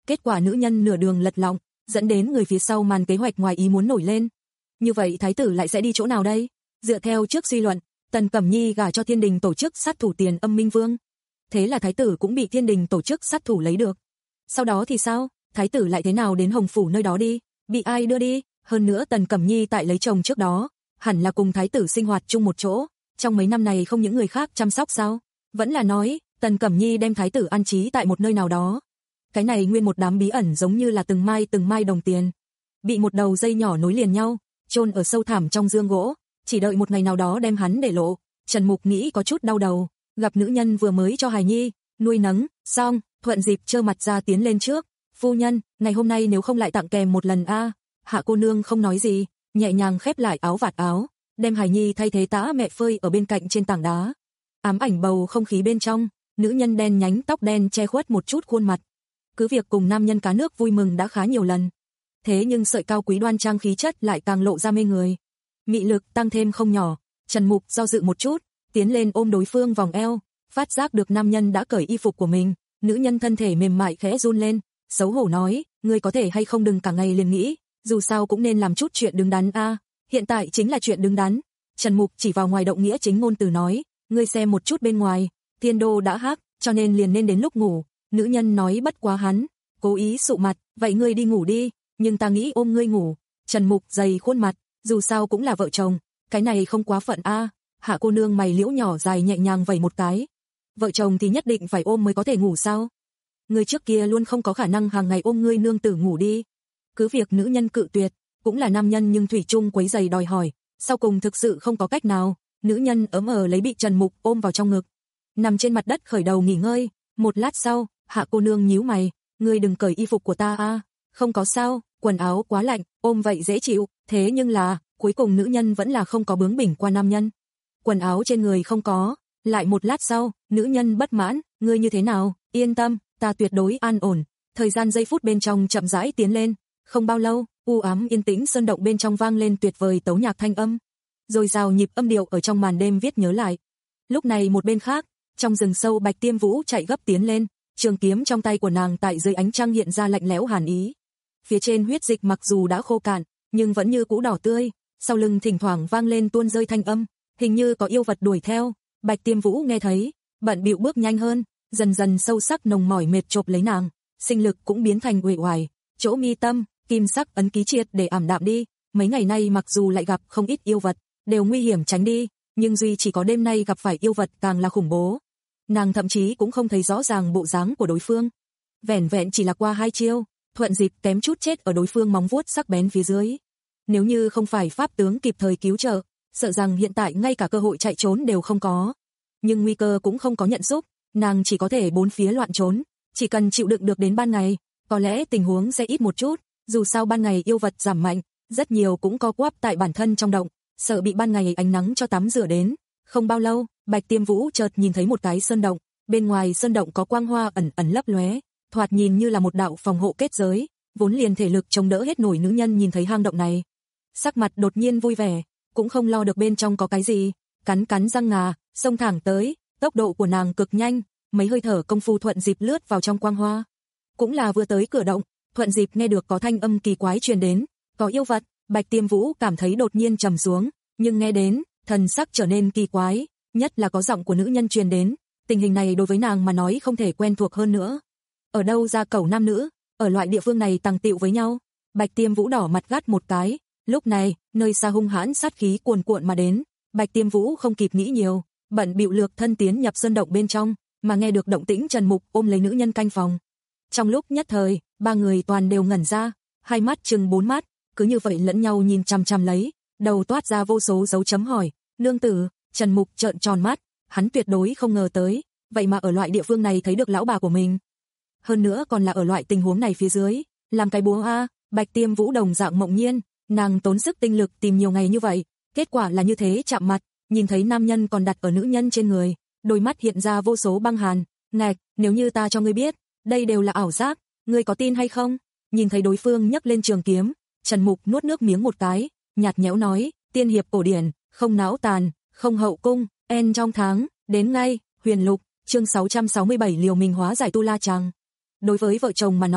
Kết quả nữ nhân nửa đường lật lọng, dẫn đến người phía sau màn kế hoạch ngoài ý muốn nổi lên. Như vậy thái tử lại sẽ đi chỗ nào đây? Dựa theo trước suy luận, Tần Cẩm Nhi gả cho Thiên Đình tổ chức sát thủ Tiền Âm Minh Vương. Thế là thái tử cũng bị Thiên Đình tổ chức sát thủ lấy được. Sau đó thì sao? Thái tử lại thế nào đến Hồng Phủ nơi đó đi? Bị ai đưa đi? Hơn nữa Tần Cẩm Nhi tại lấy chồng trước đó, hẳn là cùng thái tử sinh hoạt chung một chỗ. Trong mấy năm này không những người khác chăm sóc sao? Vẫn là nói, Tần Cẩm Nhi đem thái tử an trí tại một nơi nào đó. Cái này nguyên một đám bí ẩn giống như là từng mai từng mai đồng tiền, bị một đầu dây nhỏ nối liền nhau, chôn ở sâu thẳm trong dương gỗ, chỉ đợi một ngày nào đó đem hắn để lộ. Trần Mục nghĩ có chút đau đầu, gặp nữ nhân vừa mới cho hài nhi nuôi nấng xong, thuận dịp trơ mặt ra tiến lên trước. Phu nhân, ngày hôm nay nếu không lại tặng kèm một lần a? Hạ cô nương không nói gì, nhẹ nhàng khép lại áo vạt áo, đem hài nhi thay thế tã mẹ phơi ở bên cạnh trên tảng đá. Ám ảnh bầu không khí bên trong, nữ nhân đen nhánh tóc đen che khuất một chút khuôn mặt. Cứ việc cùng nam nhân cá nước vui mừng đã khá nhiều lần, thế nhưng sợi cao quý đoan trang khí chất lại càng lộ ra mê người. Mị lực tăng thêm không nhỏ. Trần Mục do dự một chút, tiến lên ôm đối phương vòng eo, phát giác được nam nhân đã cởi y phục của mình, nữ nhân thân thể mềm mại khẽ run lên, xấu hổ nói, ngươi có thể hay không đừng cả ngày liền nghĩ, dù sao cũng nên làm chút chuyện đứng đắn a. Hiện tại chính là chuyện đứng đắn. Trần Mục chỉ vào ngoài động nghĩa chính ngôn từ nói, ngươi xem một chút bên ngoài, thiên đô đã hắc, cho nên liền nên đến lúc ngủ. Nữ nhân nói bất quá hắn, cố ý sụ mặt, vậy ngươi đi ngủ đi, nhưng ta nghĩ ôm ngươi ngủ. Trần Mục dày khuôn mặt, dù sao cũng là vợ chồng, cái này không quá phận a. Hạ cô nương mày liễu nhỏ dài nhẹ nhàng vẩy một cái. Vợ chồng thì nhất định phải ôm mới có thể ngủ sao? Ngươi trước kia luôn không có khả năng hàng ngày ôm ngươi nương tử ngủ đi. Cứ việc nữ nhân cự tuyệt, cũng là nam nhân nhưng thủy chung quấy giày đòi hỏi, sau cùng thực sự không có cách nào, nữ nhân ấm ờ lấy bị Trần Mục ôm vào trong ngực, nằm trên mặt đất khởi đầu nghỉ ngơi. Một lát sau, Hạ cô nương nhíu mày, ngươi đừng cởi y phục của ta a. Không có sao, quần áo quá lạnh, ôm vậy dễ chịu, thế nhưng là, cuối cùng nữ nhân vẫn là không có bướng bỉnh qua nam nhân. Quần áo trên người không có. Lại một lát sau, nữ nhân bất mãn, ngươi như thế nào? Yên tâm, ta tuyệt đối an ổn. Thời gian giây phút bên trong chậm rãi tiến lên, không bao lâu, u ám yên tĩnh sơn động bên trong vang lên tuyệt vời tấu nhạc thanh âm, rồi rào nhịp âm điệu ở trong màn đêm viết nhớ lại. Lúc này một bên khác, trong rừng sâu Bạch Tiêm Vũ chạy gấp tiến lên, trường kiếm trong tay của nàng tại dưới ánh trăng hiện ra lạnh lẽo hàn ý. Phía trên huyết dịch mặc dù đã khô cạn, nhưng vẫn như cũ đỏ tươi, sau lưng thỉnh thoảng vang lên tuôn rơi thanh âm, hình như có yêu vật đuổi theo. Bạch Tiêm Vũ nghe thấy, bận bịu bước nhanh hơn, dần dần sâu sắc nồng mỏi mệt chộp lấy nàng, sinh lực cũng biến thành uể oải, chỗ mi tâm, kim sắc ấn ký triệt để ảm đạm đi. Mấy ngày nay mặc dù lại gặp không ít yêu vật, đều nguy hiểm tránh đi, nhưng duy chỉ có đêm nay gặp phải yêu vật càng là khủng bố. Nàng thậm chí cũng không thấy rõ ràng bộ dáng của đối phương. Vẻn vẹn chỉ là qua hai chiêu, thuận dịp kém chút chết ở đối phương móng vuốt sắc bén phía dưới. Nếu như không phải pháp tướng kịp thời cứu trợ, sợ rằng hiện tại ngay cả cơ hội chạy trốn đều không có. Nhưng nguy cơ cũng không có nhận giúp, nàng chỉ có thể bốn phía loạn trốn, chỉ cần chịu đựng được đến ban ngày, có lẽ tình huống sẽ ít một chút, dù sao ban ngày yêu vật giảm mạnh, rất nhiều cũng có quắp tại bản thân trong động, sợ bị ban ngày ánh nắng cho tắm rửa đến. Không bao lâu, Bạch Tiêm Vũ chợt nhìn thấy một cái sơn động, bên ngoài sơn động có quang hoa ẩn ẩn lấp lóe, thoạt nhìn như là một đạo phòng hộ kết giới, vốn liền thể lực chống đỡ hết nổi nữ nhân nhìn thấy hang động này, sắc mặt đột nhiên vui vẻ, cũng không lo được bên trong có cái gì, cắn cắn răng ngà, xông thẳng tới, tốc độ của nàng cực nhanh, mấy hơi thở công phu thuận dịp lướt vào trong quang hoa. Cũng là vừa tới cửa động, thuận dịp nghe được có thanh âm kỳ quái truyền đến, có yêu vật. Bạch Tiêm Vũ cảm thấy đột nhiên trầm xuống, nhưng nghe đến, thần sắc trở nên kỳ quái, nhất là có giọng của nữ nhân truyền đến, tình hình này đối với nàng mà nói không thể quen thuộc hơn nữa. Ở đâu ra cẩu nam nữ, ở loại địa phương này tàng tiệu với nhau? Bạch Tiêm Vũ đỏ mặt gắt một cái, lúc này, nơi xa hung hãn sát khí cuồn cuộn mà đến, Bạch Tiêm Vũ không kịp nghĩ nhiều, bận bịu lược thân tiến nhập sơn động bên trong, mà nghe được động tĩnh Trần Mục ôm lấy nữ nhân canh phòng. Trong lúc nhất thời, ba người toàn đều ngẩn ra, hai mắt trừng bốn mắt, cứ như vậy lẫn nhau nhìn chằm chằm lấy, đầu toát ra vô số dấu chấm hỏi. Nương tử, Trần Mục trợn tròn mắt, hắn tuyệt đối không ngờ tới, vậy mà ở loại địa phương này thấy được lão bà của mình. Hơn nữa còn là ở loại tình huống này phía dưới, làm cái búa a. Bạch Tiêm Vũ đồng dạng mộng nhiên, nàng tốn sức tinh lực tìm nhiều ngày như vậy, kết quả là như thế chạm mặt, nhìn thấy nam nhân còn đặt ở nữ nhân trên người, đôi mắt hiện ra vô số băng hàn. Ngạch, nếu như ta cho ngươi biết, đây đều là ảo giác, ngươi có tin hay không? Nhìn thấy đối phương nhấc lên trường kiếm, Trần Mục nuốt nước miếng một cái, nhạt nhẽo nói, tiên hiệp cổ điển, không náo tàn, không hậu cung, en trong tháng, đến ngay. Huyền Lục, chương sáu trăm sáu mươi bảy liều mình hóa giải tu la chàng. Đối với vợ chồng mà nói,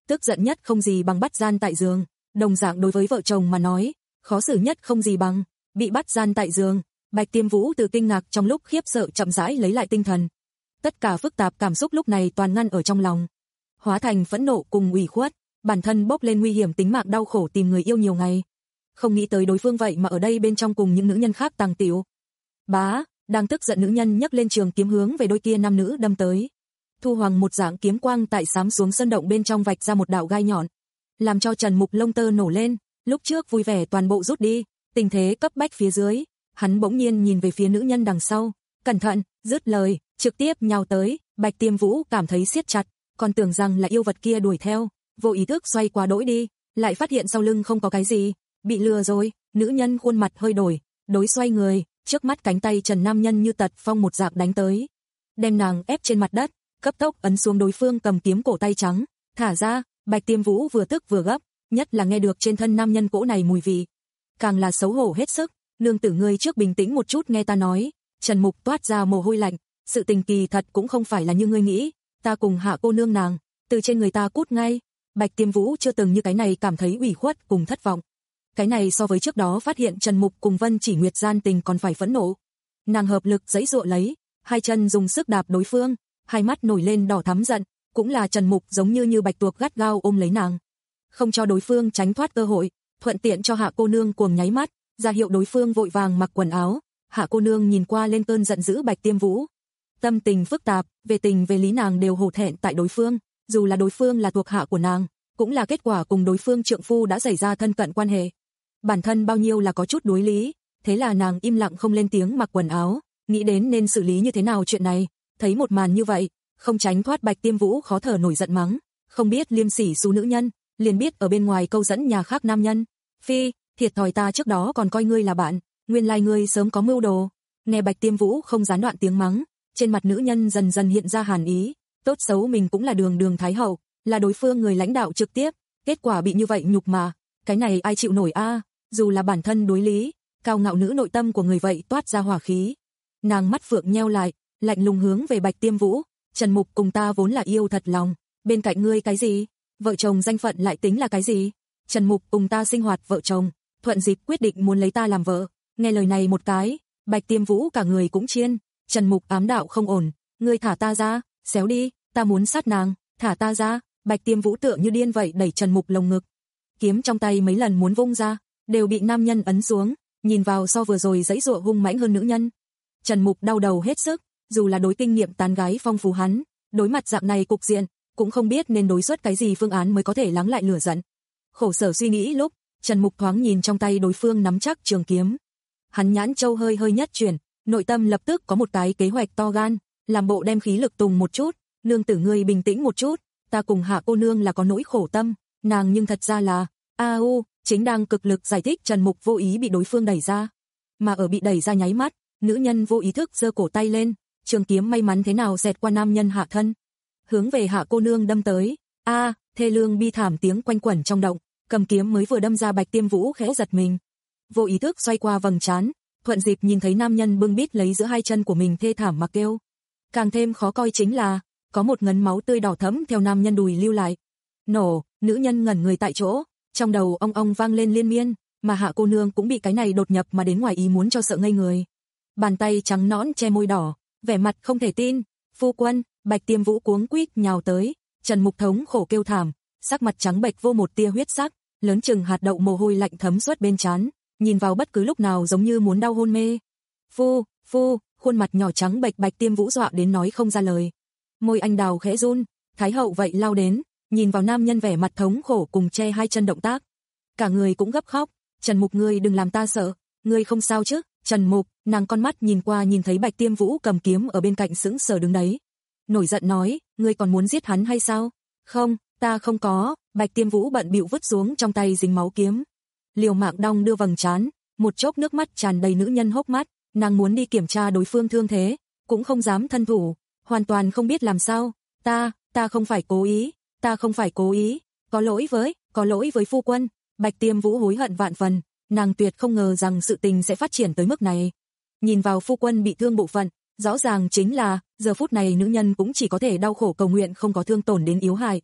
tức giận nhất không gì bằng bắt gian tại giường, đồng dạng đối với vợ chồng mà nói, khó xử nhất không gì bằng bị bắt gian tại giường. Bạch Tiêm Vũ từ kinh ngạc trong lúc khiếp sợ chậm rãi lấy lại tinh thần. Tất cả phức tạp cảm xúc lúc này toàn ngăn ở trong lòng, hóa thành phẫn nộ cùng ủy khuất, bản thân bốc lên nguy hiểm tính mạng đau khổ tìm người yêu nhiều ngày. Không nghĩ tới đối phương vậy mà ở đây bên trong cùng những nữ nhân khác tàng tiểu. Bá, đang tức giận nữ nhân nhấc lên trường kiếm hướng về đôi kia nam nữ đâm tới. Thu Hoàng một dạng kiếm quang tại xám xuống sân động bên trong vạch ra một đạo gai nhọn, làm cho Trần Mục lông tơ nổ lên, lúc trước vui vẻ toàn bộ rút đi, tình thế cấp bách phía dưới, hắn bỗng nhiên nhìn về phía nữ nhân đằng sau, cẩn thận, dứt lời, trực tiếp nhào tới. Bạch Tiêm Vũ cảm thấy siết chặt, còn tưởng rằng là yêu vật kia đuổi theo, vô ý thức xoay qua đỗi đi, lại phát hiện sau lưng không có cái gì, bị lừa rồi. Nữ nhân khuôn mặt hơi đổi, đối xoay người, trước mắt cánh tay Trần nam nhân như tật phong một dạng đánh tới, đem nàng ép trên mặt đất, cấp tốc ấn xuống đối phương cầm kiếm cổ tay trắng, thả ra. Bạch Tiêm Vũ vừa tức vừa gấp, nhất là nghe được trên thân nam nhân cỗ này mùi vị, càng là xấu hổ hết sức. Nương tử ngươi trước bình tĩnh một chút nghe ta nói. Trần Mục toát ra mồ hôi lạnh, sự tình kỳ thật cũng không phải là như ngươi nghĩ, ta cùng Hạ cô nương nàng từ trên người ta cút ngay. Bạch Tiêm Vũ chưa từng như cái này cảm thấy ủy khuất cùng thất vọng. Cái này so với trước đó phát hiện Trần Mục cùng Vân Chỉ Nguyệt gian tình còn phải phẫn nộ. Nàng hợp lực giãy giụa lấy, hai chân dùng sức đạp đối phương, hai mắt nổi lên đỏ thắm giận, cũng là Trần Mục giống như như bạch tuộc gắt gao ôm lấy nàng, không cho đối phương tránh thoát cơ hội, thuận tiện cho Hạ cô nương cuồng nháy mắt, ra hiệu đối phương vội vàng mặc quần áo. Hạ cô nương nhìn qua lên cơn giận dữ Bạch Tiêm Vũ, tâm tình phức tạp, về tình về lý nàng đều hổ thẹn tại đối phương, dù là đối phương là thuộc hạ của nàng, cũng là kết quả cùng đối phương trượng phu đã xảy ra thân cận quan hệ. Bản thân bao nhiêu là có chút đối lý, thế là nàng im lặng không lên tiếng mặc quần áo, nghĩ đến nên xử lý như thế nào chuyện này. Thấy một màn như vậy, không tránh thoát Bạch Tiêm Vũ khó thở nổi giận mắng, không biết liêm sỉ xú nữ nhân, liền biết ở bên ngoài câu dẫn nhà khác nam nhân. Phi, thiệt thòi ta trước đó còn coi ngươi là bạn, nguyên lai ngươi sớm có mưu đồ. Nghe Bạch Tiêm Vũ không gián đoạn tiếng mắng, trên mặt nữ nhân dần dần hiện ra hàn ý, tốt xấu mình cũng là đường đường thái hậu, là đối phương người lãnh đạo trực tiếp, kết quả bị như vậy nhục mà, cái này ai chịu nổi a? Dù là bản thân đối lý, cao ngạo nữ nội tâm của người vậy toát ra hỏa khí. Nàng mắt phượng nheo lại, lạnh lùng hướng về Bạch Tiêm Vũ, Trần Mục cùng ta vốn là yêu thật lòng, bên cạnh ngươi cái gì? Vợ chồng danh phận lại tính là cái gì? Trần Mục cùng ta sinh hoạt vợ chồng, thuận dịp quyết định muốn lấy ta làm vợ. Nghe lời này một cái, Bạch Tiêm Vũ cả người cũng chiên. Trần Mục ám đạo không ổn, ngươi thả ta ra, xéo đi, ta muốn sát nàng, thả ta ra. Bạch Tiêm Vũ tựa như điên vậy đẩy Trần Mục lồng ngực, kiếm trong tay mấy lần muốn vung ra, đều bị nam nhân ấn xuống, nhìn vào so vừa rồi giãy giụa hung mãnh hơn nữ nhân. Trần Mục đau đầu hết sức, dù là đối kinh nghiệm tán gái phong phú hắn, đối mặt dạng này cục diện, cũng không biết nên đối xuất cái gì phương án mới có thể lắng lại lửa giận. Khổ sở suy nghĩ lúc, Trần Mục thoáng nhìn trong tay đối phương nắm chắc trường kiếm. Hắn nhãn châu hơi hơi nhất chuyển, nội tâm lập tức có một cái kế hoạch to gan, làm bộ đem khí lực tùng một chút, nương tử ngươi bình tĩnh một chút, ta cùng Hạ cô nương là có nỗi khổ tâm, nàng nhưng thật ra là, a u, chính đang cực lực giải thích Trần Mục vô ý bị đối phương đẩy ra. Mà ở bị đẩy ra nháy mắt, nữ nhân vô ý thức giơ cổ tay lên, trường kiếm may mắn thế nào xẹt qua nam nhân hạ thân, hướng về Hạ cô nương đâm tới. A, à, thê lương bi thảm tiếng quanh quẩn trong động, cầm kiếm mới vừa đâm ra Bạch Tiêm Vũ khẽ giật mình, vô ý thức xoay qua vầng trán, thuận dịp nhìn thấy nam nhân bưng bít lấy giữa hai chân của mình thê thảm mà kêu. Càng thêm khó coi chính là, có một ngấn máu tươi đỏ thẫm theo nam nhân đùi lưu lại. Nổ, nữ nhân ngẩn người tại chỗ, trong đầu ong ong vang lên liên miên, mà Hạ cô nương cũng bị cái này đột nhập mà đến ngoài ý muốn cho sợ ngây người. Bàn tay trắng nõn che môi đỏ, vẻ mặt không thể tin. Phu quân, Bạch Tiêm Vũ cuống quýt nhào tới, Trần Mục thống khổ kêu thảm, sắc mặt trắng bệch vô một tia huyết sắc, lớn chừng hạt đậu mồ hôi lạnh thấm suốt bên trán, nhìn vào bất cứ lúc nào giống như muốn đau hôn mê. Phu, phu, khuôn mặt nhỏ trắng bệch Bạch Tiêm Vũ dọa đến nói không ra lời. Môi anh đào khẽ run, thái hậu vậy lao đến, nhìn vào nam nhân vẻ mặt thống khổ cùng che hai chân động tác, cả người cũng gấp khóc. Trần Mục ngươi đừng làm ta sợ, ngươi không sao chứ? Trần Mục, nàng con mắt nhìn qua nhìn thấy Bạch Tiêm Vũ cầm kiếm ở bên cạnh sững sờ đứng đấy, nổi giận nói, ngươi còn muốn giết hắn hay sao? Không, ta không có. Bạch Tiêm Vũ bận bịu vứt xuống trong tay dính máu kiếm, liều mạng đong đưa vầng trán, một chốc nước mắt tràn đầy nữ nhân hốc mắt, nàng muốn đi kiểm tra đối phương thương thế, cũng không dám thân thủ, hoàn toàn không biết làm sao. Ta, ta không phải cố ý, ta không phải cố ý, có lỗi với, có lỗi với phu quân. Bạch Tiêm Vũ hối hận vạn phần, nàng tuyệt không ngờ rằng sự tình sẽ phát triển tới mức này. Nhìn vào phu quân bị thương bộ phận, rõ ràng chính là, giờ phút này nữ nhân cũng chỉ có thể đau khổ cầu nguyện không có thương tổn đến yếu hại.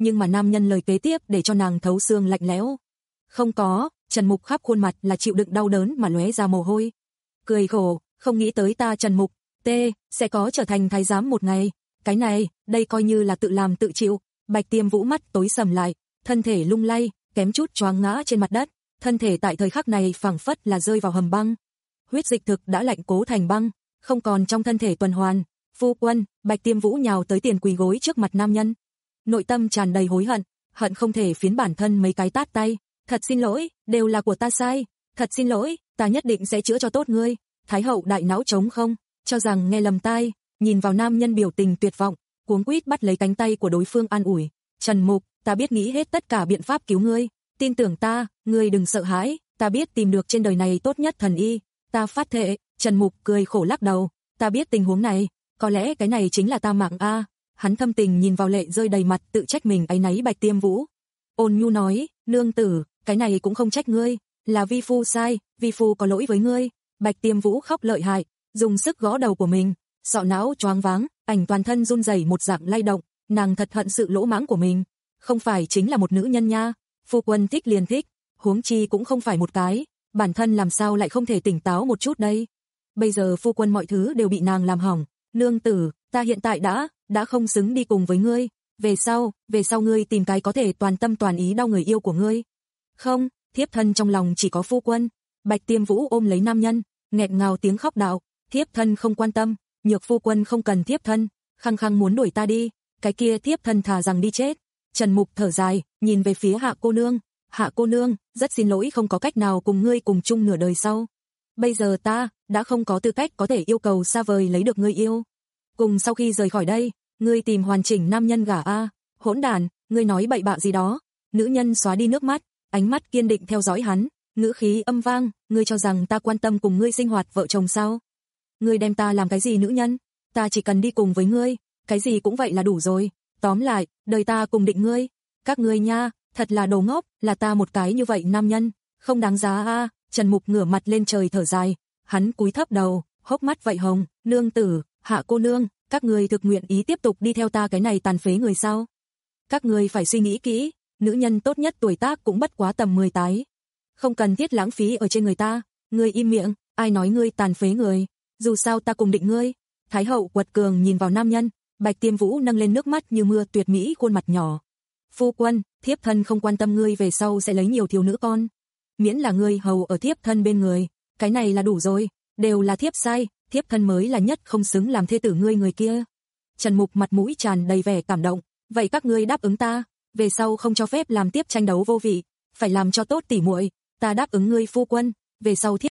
nhưng mà nam nhân lời kế tiếp để cho nàng thấu xương lạnh lẽo. Không có, Trần Mục khắp khuôn mặt là chịu đựng đau đớn mà lóe ra mồ hôi. Cười khổ, không nghĩ tới ta Trần Mục, T, sẽ có trở thành thái giám một ngày. Cái này, đây coi như là tự làm tự chịu. Bạch Tiêm Vũ mắt tối sầm lại, thân thể lung lay, kém chút choáng ngã trên mặt đất. Thân thể tại thời khắc này phảng phất là rơi vào hầm băng. Huyết dịch thực đã lạnh cố thành băng, không còn trong thân thể tuần hoàn. Phu quân, Bạch Tiêm Vũ nhào tới tiền quỳ gối trước mặt nam nhân. Nội tâm tràn đầy hối hận, hận không thể phiến bản thân mấy cái tát tay. Thật xin lỗi, đều là của ta sai. Thật xin lỗi, ta nhất định sẽ chữa cho tốt ngươi. Thái hậu đại não trống không, cho rằng nghe lầm tai, nhìn vào nam nhân biểu tình tuyệt vọng, cuống quýt bắt lấy cánh tay của đối phương an ủi. Trần Mục, ta biết nghĩ hết tất cả biện pháp cứu ngươi. Tin tưởng ta, ngươi đừng sợ hãi, ta biết tìm được trên đời này tốt nhất thần y. Ta phát thệ. Trần Mục cười khổ lắc đầu. Ta biết tình huống này, có lẽ cái này chính là ta mạng a. Hắn thâm tình nhìn vào lệ rơi đầy mặt tự trách mình áy náy Bạch Tiêm Vũ. Ôn nhu nói, nương tử, cái này cũng không trách ngươi, là vi phu sai, vi phu có lỗi với ngươi. Bạch Tiêm Vũ khóc lợi hại, dùng sức gõ đầu của mình, sọ não choáng váng, ảnh toàn thân run rẩy một dạng lay động, nàng thật hận sự lỗ mãng của mình. Không phải chính là một nữ nhân nha, phu quân thích liền thích, huống chi cũng không phải một cái, bản thân làm sao lại không thể tỉnh táo một chút đây. Bây giờ phu quân mọi thứ đều bị nàng làm hỏng, nương tử, ta hiện tại đã, đã không xứng đi cùng với ngươi, về sau, về sau ngươi tìm cái có thể toàn tâm toàn ý đau người yêu của ngươi. Không, thiếp thân trong lòng chỉ có phu quân. Bạch Tiêm Vũ ôm lấy nam nhân, nghẹn ngào tiếng khóc đạo, thiếp thân không quan tâm, nhược phu quân không cần thiếp thân, khăng khăng muốn đuổi ta đi, cái kia thiếp thân thà rằng đi chết. Trần Mục thở dài, nhìn về phía Hạ cô nương, Hạ cô nương, rất xin lỗi không có cách nào cùng ngươi cùng chung nửa đời sau. Bây giờ ta, đã không có tư cách có thể yêu cầu xa vời lấy được ngươi yêu. Cùng sau khi rời khỏi đây, ngươi tìm hoàn chỉnh nam nhân gả a. Hỗn đàn, ngươi nói bậy bạ gì đó. Nữ nhân xóa đi nước mắt, ánh mắt kiên định theo dõi hắn, ngữ khí âm vang, ngươi cho rằng ta quan tâm cùng ngươi sinh hoạt vợ chồng sao? Ngươi đem ta làm cái gì nữ nhân? Ta chỉ cần đi cùng với ngươi, cái gì cũng vậy là đủ rồi. Tóm lại, đời ta cùng định ngươi. Các ngươi nha, thật là đồ ngốc, là ta một cái như vậy nam nhân, không đáng giá a. Trần Mục ngửa mặt lên trời thở dài, hắn cúi thấp đầu, hốc mắt vậy hồng, nương tử, Hạ cô nương, các ngươi thực nguyện ý tiếp tục đi theo ta cái này tàn phế người sao? Các ngươi phải suy nghĩ kỹ, nữ nhân tốt nhất tuổi tác cũng bất quá tầm mười tái. Không cần thiết lãng phí ở trên người ta, ngươi im miệng, ai nói ngươi tàn phế người, dù sao ta cùng định ngươi. Thái hậu quật cường nhìn vào nam nhân, Bạch Tiêm Vũ nâng lên nước mắt như mưa tuyệt mỹ khuôn mặt nhỏ. Phu quân, thiếp thân không quan tâm ngươi về sau sẽ lấy nhiều thiếu nữ con. Miễn là ngươi hầu ở thiếp thân bên người, cái này là đủ rồi, đều là thiếp sai, thiếp thân mới là nhất không xứng làm thê tử ngươi người kia. Trần Mục mặt mũi tràn đầy vẻ cảm động, vậy các ngươi đáp ứng ta, về sau không cho phép làm tiếp tranh đấu vô vị, phải làm cho tốt tỉ muội, ta đáp ứng ngươi phu quân, về sau thiếp.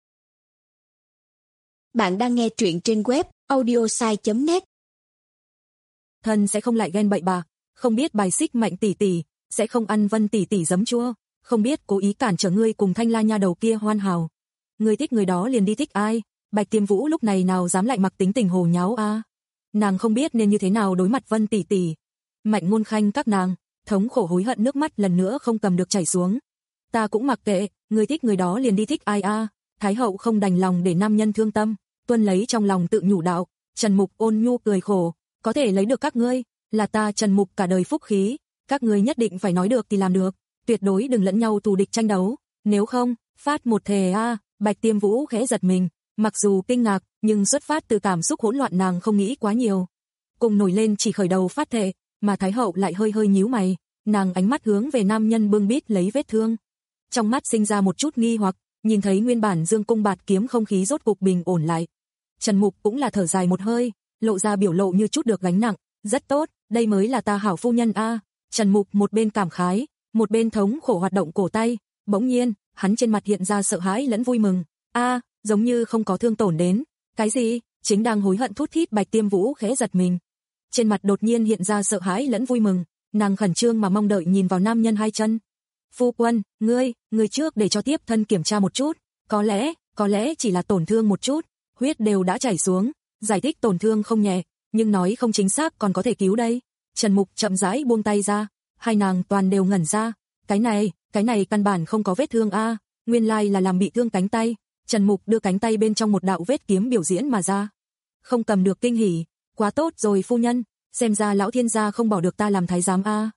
Bạn đang nghe truyện trên web audiosai chấm net. Thân sẽ không lại ghen bậy bạ, không biết bài xích Mạnh tỷ tỷ, sẽ không ăn Vân tỷ tỷ giấm chua, không biết cố ý cản trở ngươi cùng Thanh La nha đầu kia hoàn hảo. Ngươi thích người đó liền đi thích ai? Bạch Tiêm Vũ lúc này nào dám lại mặc tính tình hồ nháo a. À? Nàng không biết nên như thế nào đối mặt Vân tỷ tỷ. Mạnh Ngôn Khanh các nàng, thống khổ hối hận nước mắt lần nữa không cầm được chảy xuống. Ta cũng mặc kệ, ngươi thích người đó liền đi thích ai a. À? Thái hậu không đành lòng để nam nhân thương tâm, tuân lấy trong lòng tự nhủ đạo. Trần Mục ôn nhu cười khổ, có thể lấy được các ngươi, là ta Trần Mục cả đời phúc khí, các ngươi nhất định phải nói được thì làm được, tuyệt đối đừng lẫn nhau thù địch tranh đấu, nếu không, phát một thề a. À. Bạch Tiêm Vũ khẽ giật mình, mặc dù kinh ngạc, nhưng xuất phát từ cảm xúc hỗn loạn nàng không nghĩ quá nhiều. Cùng nổi lên chỉ khởi đầu phát thệ, mà Thái hậu lại hơi hơi nhíu mày, nàng ánh mắt hướng về nam nhân bưng bít lấy vết thương. Trong mắt sinh ra một chút nghi hoặc, nhìn thấy nguyên bản dương cung bạt kiếm không khí rốt cục bình ổn lại. Trần Mục cũng là thở dài một hơi, lộ ra biểu lộ như chút được gánh nặng, rất tốt, đây mới là ta hảo phu nhân a. À. Trần Mục một bên cảm khái, một bên thống khổ hoạt động cổ tay, bỗng nhiên, hắn trên mặt hiện ra sợ hãi lẫn vui mừng. A, à, giống như không có thương tổn đến. Cái gì? Chính đang hối hận thút thít Bạch Tiêm Vũ khẽ giật mình. Trên mặt đột nhiên hiện ra sợ hãi lẫn vui mừng, nàng khẩn trương mà mong đợi nhìn vào nam nhân hai chân. Phu quân, ngươi, ngươi trước để cho tiếp thân kiểm tra một chút, có lẽ, có lẽ chỉ là tổn thương một chút, huyết đều đã chảy xuống, giải thích tổn thương không nhẹ, nhưng nói không chính xác còn có thể cứu đây. Trần Mục chậm rãi buông tay ra, hai nàng toàn đều ngẩn ra, cái này, cái này căn bản không có vết thương a, à. Nguyên lai là làm bị thương cánh tay. Trần Mục đưa cánh tay bên trong một đạo vết kiếm biểu diễn mà ra. Không cầm được kinh hỉ, quá tốt rồi phu nhân, xem ra lão thiên gia không bỏ được ta làm thái giám a. À.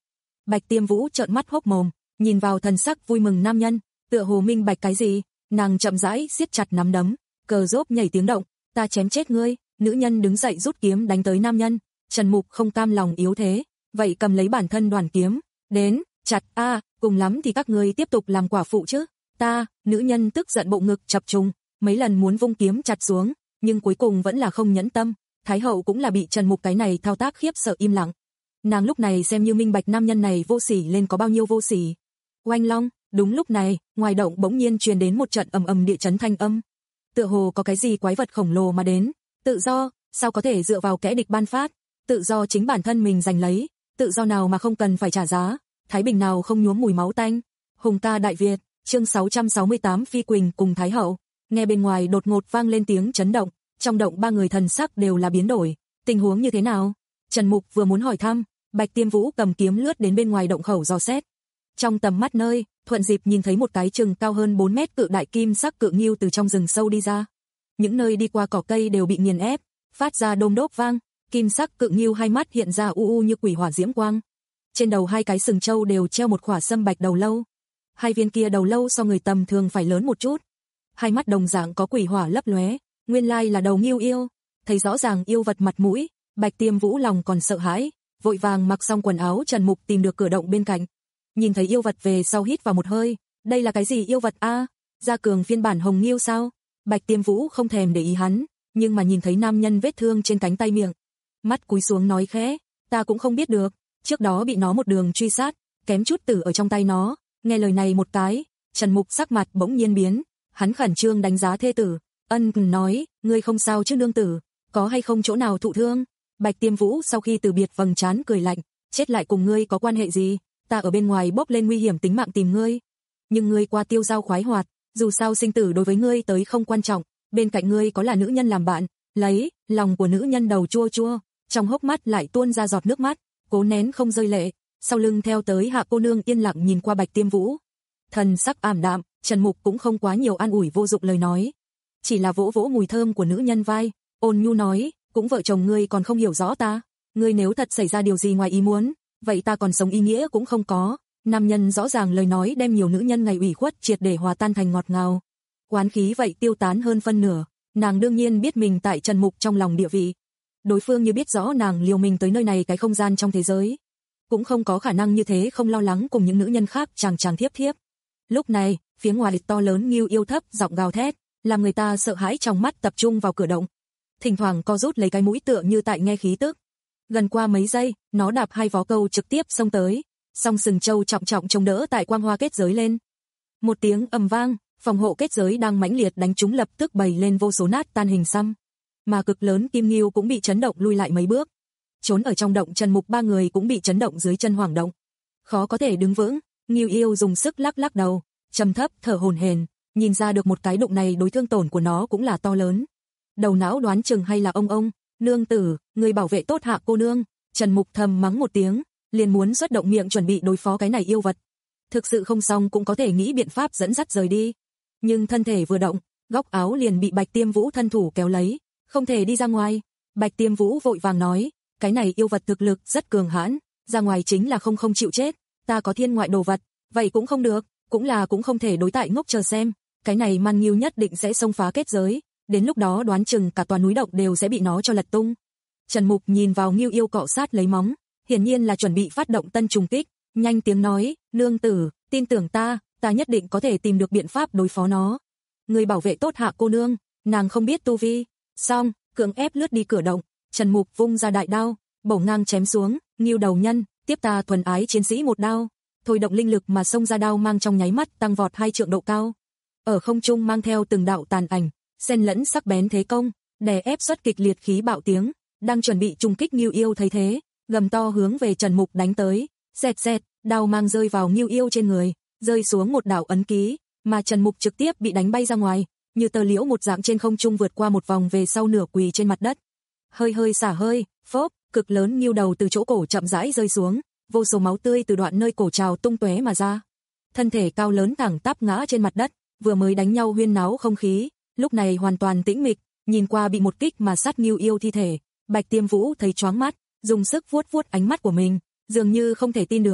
Bạch Tiêm Vũ trợn mắt hốc mồm, nhìn vào thần sắc vui mừng nam nhân, tựa hồ minh bạch cái gì, nàng chậm rãi siết chặt nắm đấm, cờ rốp nhảy tiếng động, ta chém chết ngươi. Nữ nhân đứng dậy rút kiếm đánh tới nam nhân. Trần Mục không cam lòng yếu thế, vậy cầm lấy bản thân đoàn kiếm, đến, chặt a, à, cùng lắm thì các ngươi tiếp tục làm quả phụ chứ. Ta, nữ nhân tức giận bộ ngực chập trùng, mấy lần muốn vung kiếm chặt xuống, nhưng cuối cùng vẫn là không nhẫn tâm. Thái hậu cũng là bị Trần Mục cái này thao tác khiếp sợ im lặng. Nàng lúc này xem như minh bạch nam nhân này vô sỉ lên có bao nhiêu vô sỉ. Oanh long, đúng lúc này, ngoài động bỗng nhiên truyền đến một trận ầm ầm địa chấn thanh âm. Tựa hồ có cái gì quái vật khổng lồ mà đến. Tự do, sao có thể dựa vào kẻ địch ban phát? Tự do chính bản thân mình giành lấy, tự do nào mà không cần phải trả giá, Thái Bình nào không nhuốm mùi máu tanh. Hùng ca Đại Việt, chương sáu trăm sáu mươi tám Phi Quỳnh cùng Thái hậu. Nghe bên ngoài đột ngột vang lên tiếng chấn động, trong động ba người thần sắc đều là biến đổi. Tình huống như thế nào? Trần Mục vừa muốn hỏi thăm, Bạch Tiêm Vũ cầm kiếm lướt đến bên ngoài động khẩu dò xét. Trong tầm mắt nơi, thuận dịp nhìn thấy một cái chừng cao hơn bốn mét cự đại kim sắc cự ngưu từ trong rừng sâu đi ra. Những nơi đi qua cỏ cây đều bị nghiền ép, phát ra đôm đốp vang, kim sắc cự ngưu hai mắt hiện ra u u như quỷ hỏa diễm quang. Trên đầu hai cái sừng trâu đều treo một khỏa sâm bạch đầu lâu. Hai viên kia đầu lâu so người tầm thường phải lớn một chút. Hai mắt đồng dạng có quỷ hỏa lấp lóe, nguyên lai là đầu ngưu yêu. Thấy rõ ràng yêu vật mặt mũi, Bạch Tiêm Vũ lòng còn sợ hãi, vội vàng mặc xong quần áo Trần Mục tìm được cửa động bên cạnh. Nhìn thấy yêu vật về sau hít vào một hơi, đây là cái gì yêu vật a? À? Gia cường phiên bản hồng ngưu sao? Bạch Tiêm Vũ không thèm để ý hắn, nhưng mà nhìn thấy nam nhân vết thương trên cánh tay miệng, mắt cúi xuống nói khẽ, ta cũng không biết được, trước đó bị nó một đường truy sát, kém chút tử ở trong tay nó. Nghe lời này một cái, Trần Mục sắc mặt bỗng nhiên biến, hắn khẩn trương đánh giá thê tử, ân nói, ngươi không sao chứ nương tử, có hay không chỗ nào thụ thương? Bạch Tiêm Vũ sau khi từ biệt vầng trán cười lạnh, chết lại cùng ngươi có quan hệ gì, ta ở bên ngoài bốc lên nguy hiểm tính mạng tìm ngươi, nhưng ngươi qua tiêu dao khoái hoạt, dù sao sinh tử đối với ngươi tới không quan trọng, bên cạnh ngươi có là nữ nhân làm bạn, lấy, lòng của nữ nhân đầu chua chua, trong hốc mắt lại tuôn ra giọt nước mắt, cố nén không rơi lệ, sau lưng theo tới Hạ cô nương yên lặng nhìn qua Bạch Tiêm Vũ. Thần sắc ảm đạm, Trần Mục cũng không quá nhiều an ủi vô dụng lời nói, chỉ là vỗ vỗ mùi thơm của nữ nhân vai, ôn nhu nói, cũng vợ chồng ngươi còn không hiểu rõ ta, ngươi nếu thật xảy ra điều gì ngoài ý muốn, vậy ta còn sống ý nghĩa cũng không có. Nam nhân rõ ràng lời nói đem nhiều nữ nhân ngày ủy khuất triệt để hòa tan thành ngọt ngào. Quán khí vậy tiêu tán hơn phân nửa, nàng đương nhiên biết mình tại Trần Mục trong lòng địa vị. Đối phương như biết rõ nàng liều mình tới nơi này cái không gian trong thế giới, cũng không có khả năng như thế không lo lắng cùng những nữ nhân khác chàng chàng thiếp thiếp. Lúc này, phía ngoài to lớn Ngưu yêu thấp giọng gào thét, làm người ta sợ hãi trong mắt tập trung vào cửa động. Thỉnh thoảng co rút lấy cái mũi tựa như tại nghe khí tức. Gần qua mấy giây, nó đạp hai vó câu trực tiếp xông tới, song sừng trâu trọng trọng chống đỡ tại quang hoa kết giới lên. Một tiếng ầm vang, phòng hộ kết giới đang mãnh liệt đánh trúng lập tức bày lên vô số nát tan hình xăm, mà cực lớn Kim Ngưu cũng bị chấn động lui lại mấy bước. Trốn ở trong động Trần Mục ba người cũng bị chấn động dưới chân hoảng động, khó có thể đứng vững. Ngưu yêu dùng sức lắc lắc đầu, trầm thấp thở hổn hển, nhìn ra được một cái đụng này đối thương tổn của nó cũng là to lớn. Đầu não đoán chừng hay là ông ông, nương tử, người bảo vệ tốt Hạ cô nương. Trần Mục thầm mắng một tiếng, liền muốn xuất động miệng chuẩn bị đối phó cái này yêu vật. Thực sự không xong cũng có thể nghĩ biện pháp dẫn dắt rời đi, nhưng thân thể vừa động, góc áo liền bị Bạch Tiêm Vũ thân thủ kéo lấy, không thể đi ra ngoài. Bạch Tiêm Vũ vội vàng nói, cái này yêu vật thực lực rất cường hãn, ra ngoài chính là không không chịu chết, ta có thiên ngoại đồ vật, vậy cũng không được, cũng là cũng không thể đối tại ngốc chờ xem, cái này man nghiêu nhất định sẽ xông phá kết giới, đến lúc đó đoán chừng cả toàn núi động đều sẽ bị nó cho lật tung. Trần Mục nhìn vào Ngưu yêu cọ sát lấy móng, hiển nhiên là chuẩn bị phát động tân trùng kích, nhanh tiếng nói, nương tử, tin tưởng ta, ta nhất định có thể tìm được biện pháp đối phó nó. Người bảo vệ tốt Hạ cô nương, nàng không biết tu vi. Xong, cưỡng ép lướt đi cửa động, Trần Mục vung ra đại đao, bổ ngang chém xuống, Ngưu đầu nhân, tiếp ta thuần ái chiến sĩ một đao. Thôi động linh lực mà xông ra đao mang trong nháy mắt tăng vọt hai trượng độ cao. Ở không trung mang theo từng đạo tàn ảnh, xen lẫn sắc bén thế công, đè ép xuất kịch liệt khí bạo tiếng, đang chuẩn bị trùng kích Ngưu yêu thấy thế, gầm to hướng về Trần Mục đánh tới. Xẹt xẹt, đao mang rơi vào Ngưu yêu trên người, rơi xuống một đạo ấn ký, mà Trần Mục trực tiếp bị đánh bay ra ngoài, như tơ liễu một dạng trên không trung vượt qua một vòng về sau nửa quỳ trên mặt đất. Hơi hơi xả hơi, phốp, cực lớn Ngưu đầu từ chỗ cổ chậm rãi rơi xuống, vô số máu tươi từ đoạn nơi cổ trào tung tóe mà ra. Thân thể cao lớn thẳng tắp ngã trên mặt đất, vừa mới đánh nhau huyên náo không khí, lúc này hoàn toàn tĩnh mịch, nhìn qua bị một kích mà sát Ngưu yêu thi thể, Bạch Tiêm Vũ thấy choáng mắt, dùng sức vuốt vuốt ánh mắt của mình, dường như không thể tin được.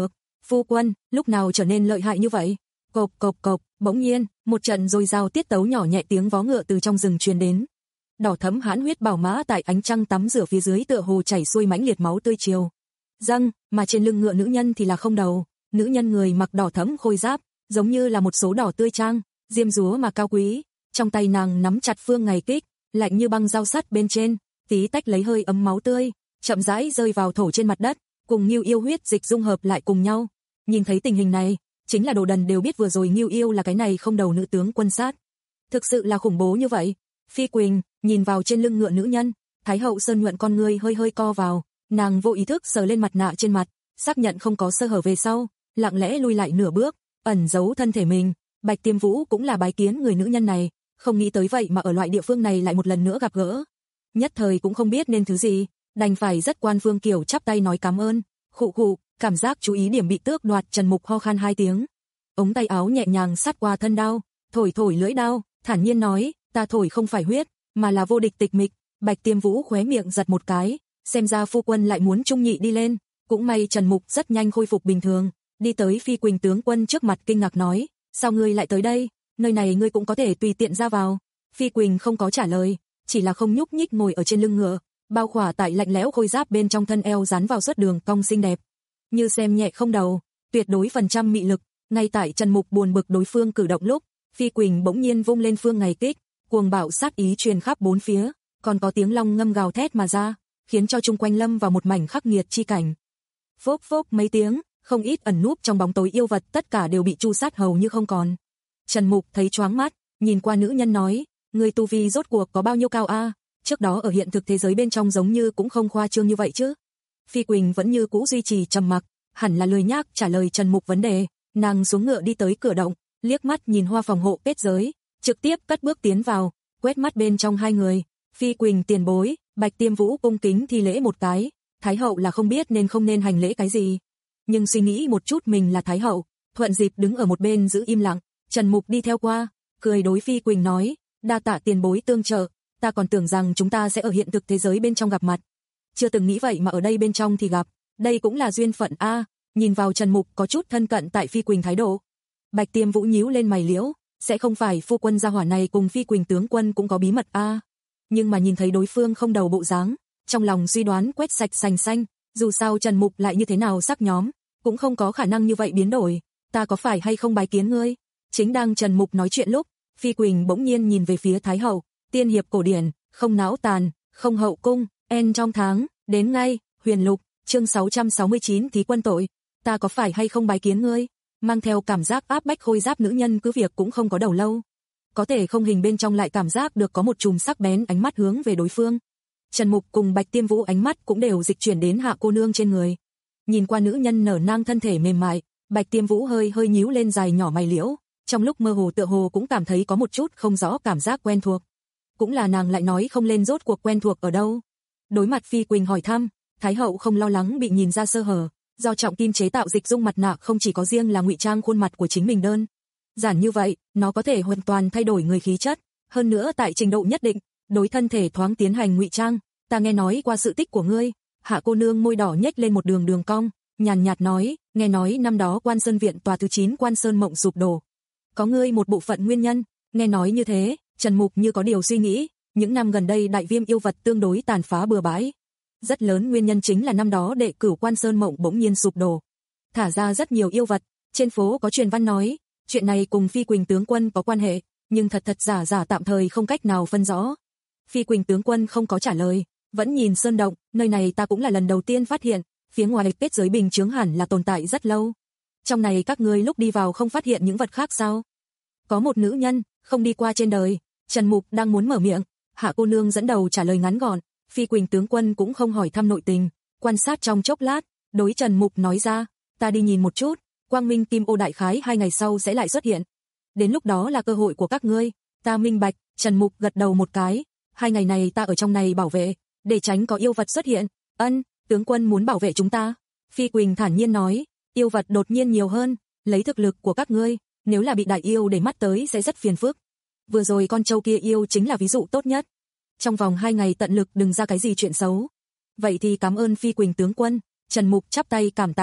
Phu quân, lúc nào trở nên lợi hại như vậy? Cộp cộp cộp, bỗng nhiên, một trận dồi dào tiết tấu nhỏ nhẹ tiếng vó ngựa từ trong rừng truyền đến. Đỏ thẫm hãn huyết bảo mã tại ánh trăng tắm rửa phía dưới tựa hồ chảy xuôi mãnh liệt máu tươi chiều dâng, mà trên lưng ngựa nữ nhân thì là không đầu, nữ nhân người mặc đỏ thẫm khôi giáp, giống như là một số đỏ tươi trang, diêm dúa mà cao quý, trong tay nàng nắm chặt phương ngày kích, lạnh như băng dao sắt bên trên, tí tách lấy hơi ấm máu tươi, chậm rãi rơi vào thổ trên mặt đất, cùng Ngưu Yêu huyết dịch dung hợp lại cùng nhau. Nhìn thấy tình hình này, chính là đồ đần đều biết vừa rồi Ngưu Yêu là cái này không đầu nữ tướng quân sát. Thực sự là khủng bố như vậy. Phi Quỳnh nhìn vào trên lưng ngựa nữ nhân, Thái hậu sơn nhuận con ngươi hơi hơi co vào, nàng vô ý thức sờ lên mặt nạ trên mặt, xác nhận không có sơ hở về sau, lặng lẽ lui lại nửa bước, ẩn giấu thân thể mình. Bạch Tiêm Vũ cũng là bái kiến người nữ nhân này, không nghĩ tới vậy mà ở loại địa phương này lại một lần nữa gặp gỡ. Nhất thời cũng không biết nên thứ gì, đành phải rất quan phương kiểu chắp tay nói cảm ơn. Khụ khụ, cảm giác chú ý điểm bị tước đoạt, Trần Mục ho khan hai tiếng. Ống tay áo nhẹ nhàng sát qua thân đao, thổi thổi lưỡi đao, thản nhiên nói, ta thổi không phải huyết, mà là vô địch tịch mịch. Bạch Tiêm Vũ khóe miệng giật một cái, xem ra phu quân lại muốn trung nhị đi lên, cũng may Trần Mục rất nhanh khôi phục bình thường, đi tới Phi Quỳnh tướng quân trước mặt kinh ngạc nói, sao ngươi lại tới đây, nơi này ngươi cũng có thể tùy tiện ra vào. Phi Quỳnh không có trả lời, chỉ là không nhúc nhích ngồi ở trên lưng ngựa, bao khỏa tại lạnh lẽo khôi giáp bên trong thân eo dán vào suốt đường cong xinh đẹp, như xem nhẹ không đầu, tuyệt đối phần trăm mị lực. Ngay tại Trần Mục buồn bực đối phương cử động lúc, Phi Quỳnh bỗng nhiên vung lên phương ngày kích, cuồng bạo sát ý truyền khắp bốn phía, còn có tiếng long ngâm gào thét mà ra, khiến cho chung quanh lâm vào một mảnh khắc nghiệt chi cảnh. Phốc phốc mấy tiếng, không ít ẩn núp trong bóng tối yêu vật tất cả đều bị chu sát hầu như không còn. Trần Mục thấy choáng mắt, nhìn qua nữ nhân nói, người tu vi rốt cuộc có bao nhiêu cao a? Trước đó ở hiện thực thế giới bên trong giống như cũng không khoa trương như vậy chứ. Phi Quỳnh vẫn như cũ duy trì trầm mặc, hẳn là lười nhác trả lời Trần Mục vấn đề, nàng xuống ngựa đi tới cửa động, liếc mắt nhìn hoa phòng hộ kết giới, trực tiếp cất bước tiến vào, quét mắt bên trong hai người. Phi Quỳnh tiền bối, Bạch Tiêm Vũ cung kính thi lễ một cái, Thái hậu là không biết nên không nên hành lễ cái gì, nhưng suy nghĩ một chút mình là Thái hậu, thuận dịp đứng ở một bên giữ im lặng. Trần Mục đi theo qua, cười đối Phi Quỳnh nói, đa tạ tiền bối tương trợ, ta còn tưởng rằng chúng ta sẽ ở hiện thực thế giới bên trong gặp mặt, chưa từng nghĩ vậy mà ở đây bên trong thì gặp, đây cũng là duyên phận a. Nhìn vào Trần Mục có chút thân cận tại Phi Quỳnh thái độ, Bạch Tiêm Vũ nhíu lên mày liễu, sẽ không phải phu quân gia hỏa này cùng Phi Quỳnh tướng quân cũng có bí mật a. Nhưng mà nhìn thấy đối phương không đầu bộ dáng, trong lòng suy đoán quét sạch sành xanh, dù sao Trần Mục lại như thế nào sắc nhóm, cũng không có khả năng như vậy biến đổi, ta có phải hay không bái kiến ngươi? Chính đang Trần Mục nói chuyện lúc, Phi Quỳnh bỗng nhiên nhìn về phía Thái hậu, tiên hiệp cổ điển, không não tàn, không hậu cung, en trong tháng, đến ngay, Huyền Lục, chương sáu trăm sáu mươi chín thí quân tội, ta có phải hay không bái kiến ngươi? Mang theo cảm giác áp bách khôi giáp nữ nhân cứ việc cũng không có đầu lâu, có thể không hình bên trong lại cảm giác được có một chùm sắc bén ánh mắt hướng về đối phương. Trần Mục cùng Bạch Tiêm Vũ ánh mắt cũng đều dịch chuyển đến Hạ cô nương trên người. Nhìn qua nữ nhân nở nang thân thể mềm mại, Bạch Tiêm Vũ hơi hơi nhíu lên dài nhỏ mày liễu, trong lúc mơ hồ tựa hồ cũng cảm thấy có một chút không rõ cảm giác quen thuộc. Cũng là nàng lại nói không lên rốt cuộc quen thuộc ở đâu. Đối mặt Phi Quỳnh hỏi thăm, Thái hậu không lo lắng bị nhìn ra sơ hở, do trọng kim chế tạo dịch dung mặt nạ không chỉ có riêng là ngụy trang khuôn mặt của chính mình đơn giản như vậy, nó có thể hoàn toàn thay đổi người khí chất, hơn nữa tại trình độ nhất định, đối thân thể thoáng tiến hành ngụy trang. Ta nghe nói qua sự tích của ngươi. Hạ cô nương môi đỏ nhếch lên một đường đường cong, nhàn nhạt nói, nghe nói năm đó Quan Sơn viện tòa thứ chín Quan Sơn mộng sụp đổ, có ngươi một bộ phận nguyên nhân. Nghe nói như thế, Trần Mục như có điều suy nghĩ, những năm gần đây đại viêm yêu vật tương đối tàn phá bừa bãi, rất lớn nguyên nhân chính là năm đó đệ cửu Quan Sơn mộng bỗng nhiên sụp đổ, thả ra rất nhiều yêu vật. Trên phố có truyền văn nói, chuyện này cùng Phi Quỳnh tướng quân có quan hệ, nhưng thật thật giả giả tạm thời không cách nào phân rõ. Phi Quỳnh tướng quân không có trả lời, vẫn nhìn sơn động, nơi này ta cũng là lần đầu tiên phát hiện, phía ngoài kết giới bình chướng hẳn là tồn tại rất lâu. Trong này các ngươi lúc đi vào không phát hiện những vật khác sao? Có một nữ nhân, không đi qua trên đời. Trần Mục đang muốn mở miệng, Hạ cô nương dẫn đầu trả lời ngắn gọn, Phi Quỳnh tướng quân cũng không hỏi thăm nội tình, quan sát trong chốc lát, đối Trần Mục nói ra, ta đi nhìn một chút, Quang Minh Kim Ô đại khái hai ngày sau sẽ lại xuất hiện. Đến lúc đó là cơ hội của các ngươi, ta minh bạch. Trần Mục gật đầu một cái, hai ngày này ta ở trong này bảo vệ, để tránh có yêu vật xuất hiện. Ân, tướng quân muốn bảo vệ chúng ta. Phi Quỳnh thản nhiên nói, yêu vật đột nhiên nhiều hơn, lấy thực lực của các ngươi, nếu là bị đại yêu để mắt tới sẽ rất phiền phức. Vừa rồi con trâu kia yêu chính là ví dụ tốt nhất. Trong vòng hai ngày tận lực đừng ra cái gì chuyện xấu. Vậy thì cảm ơn Phi Quỳnh tướng quân. Trần Mục chắp tay cảm tạ,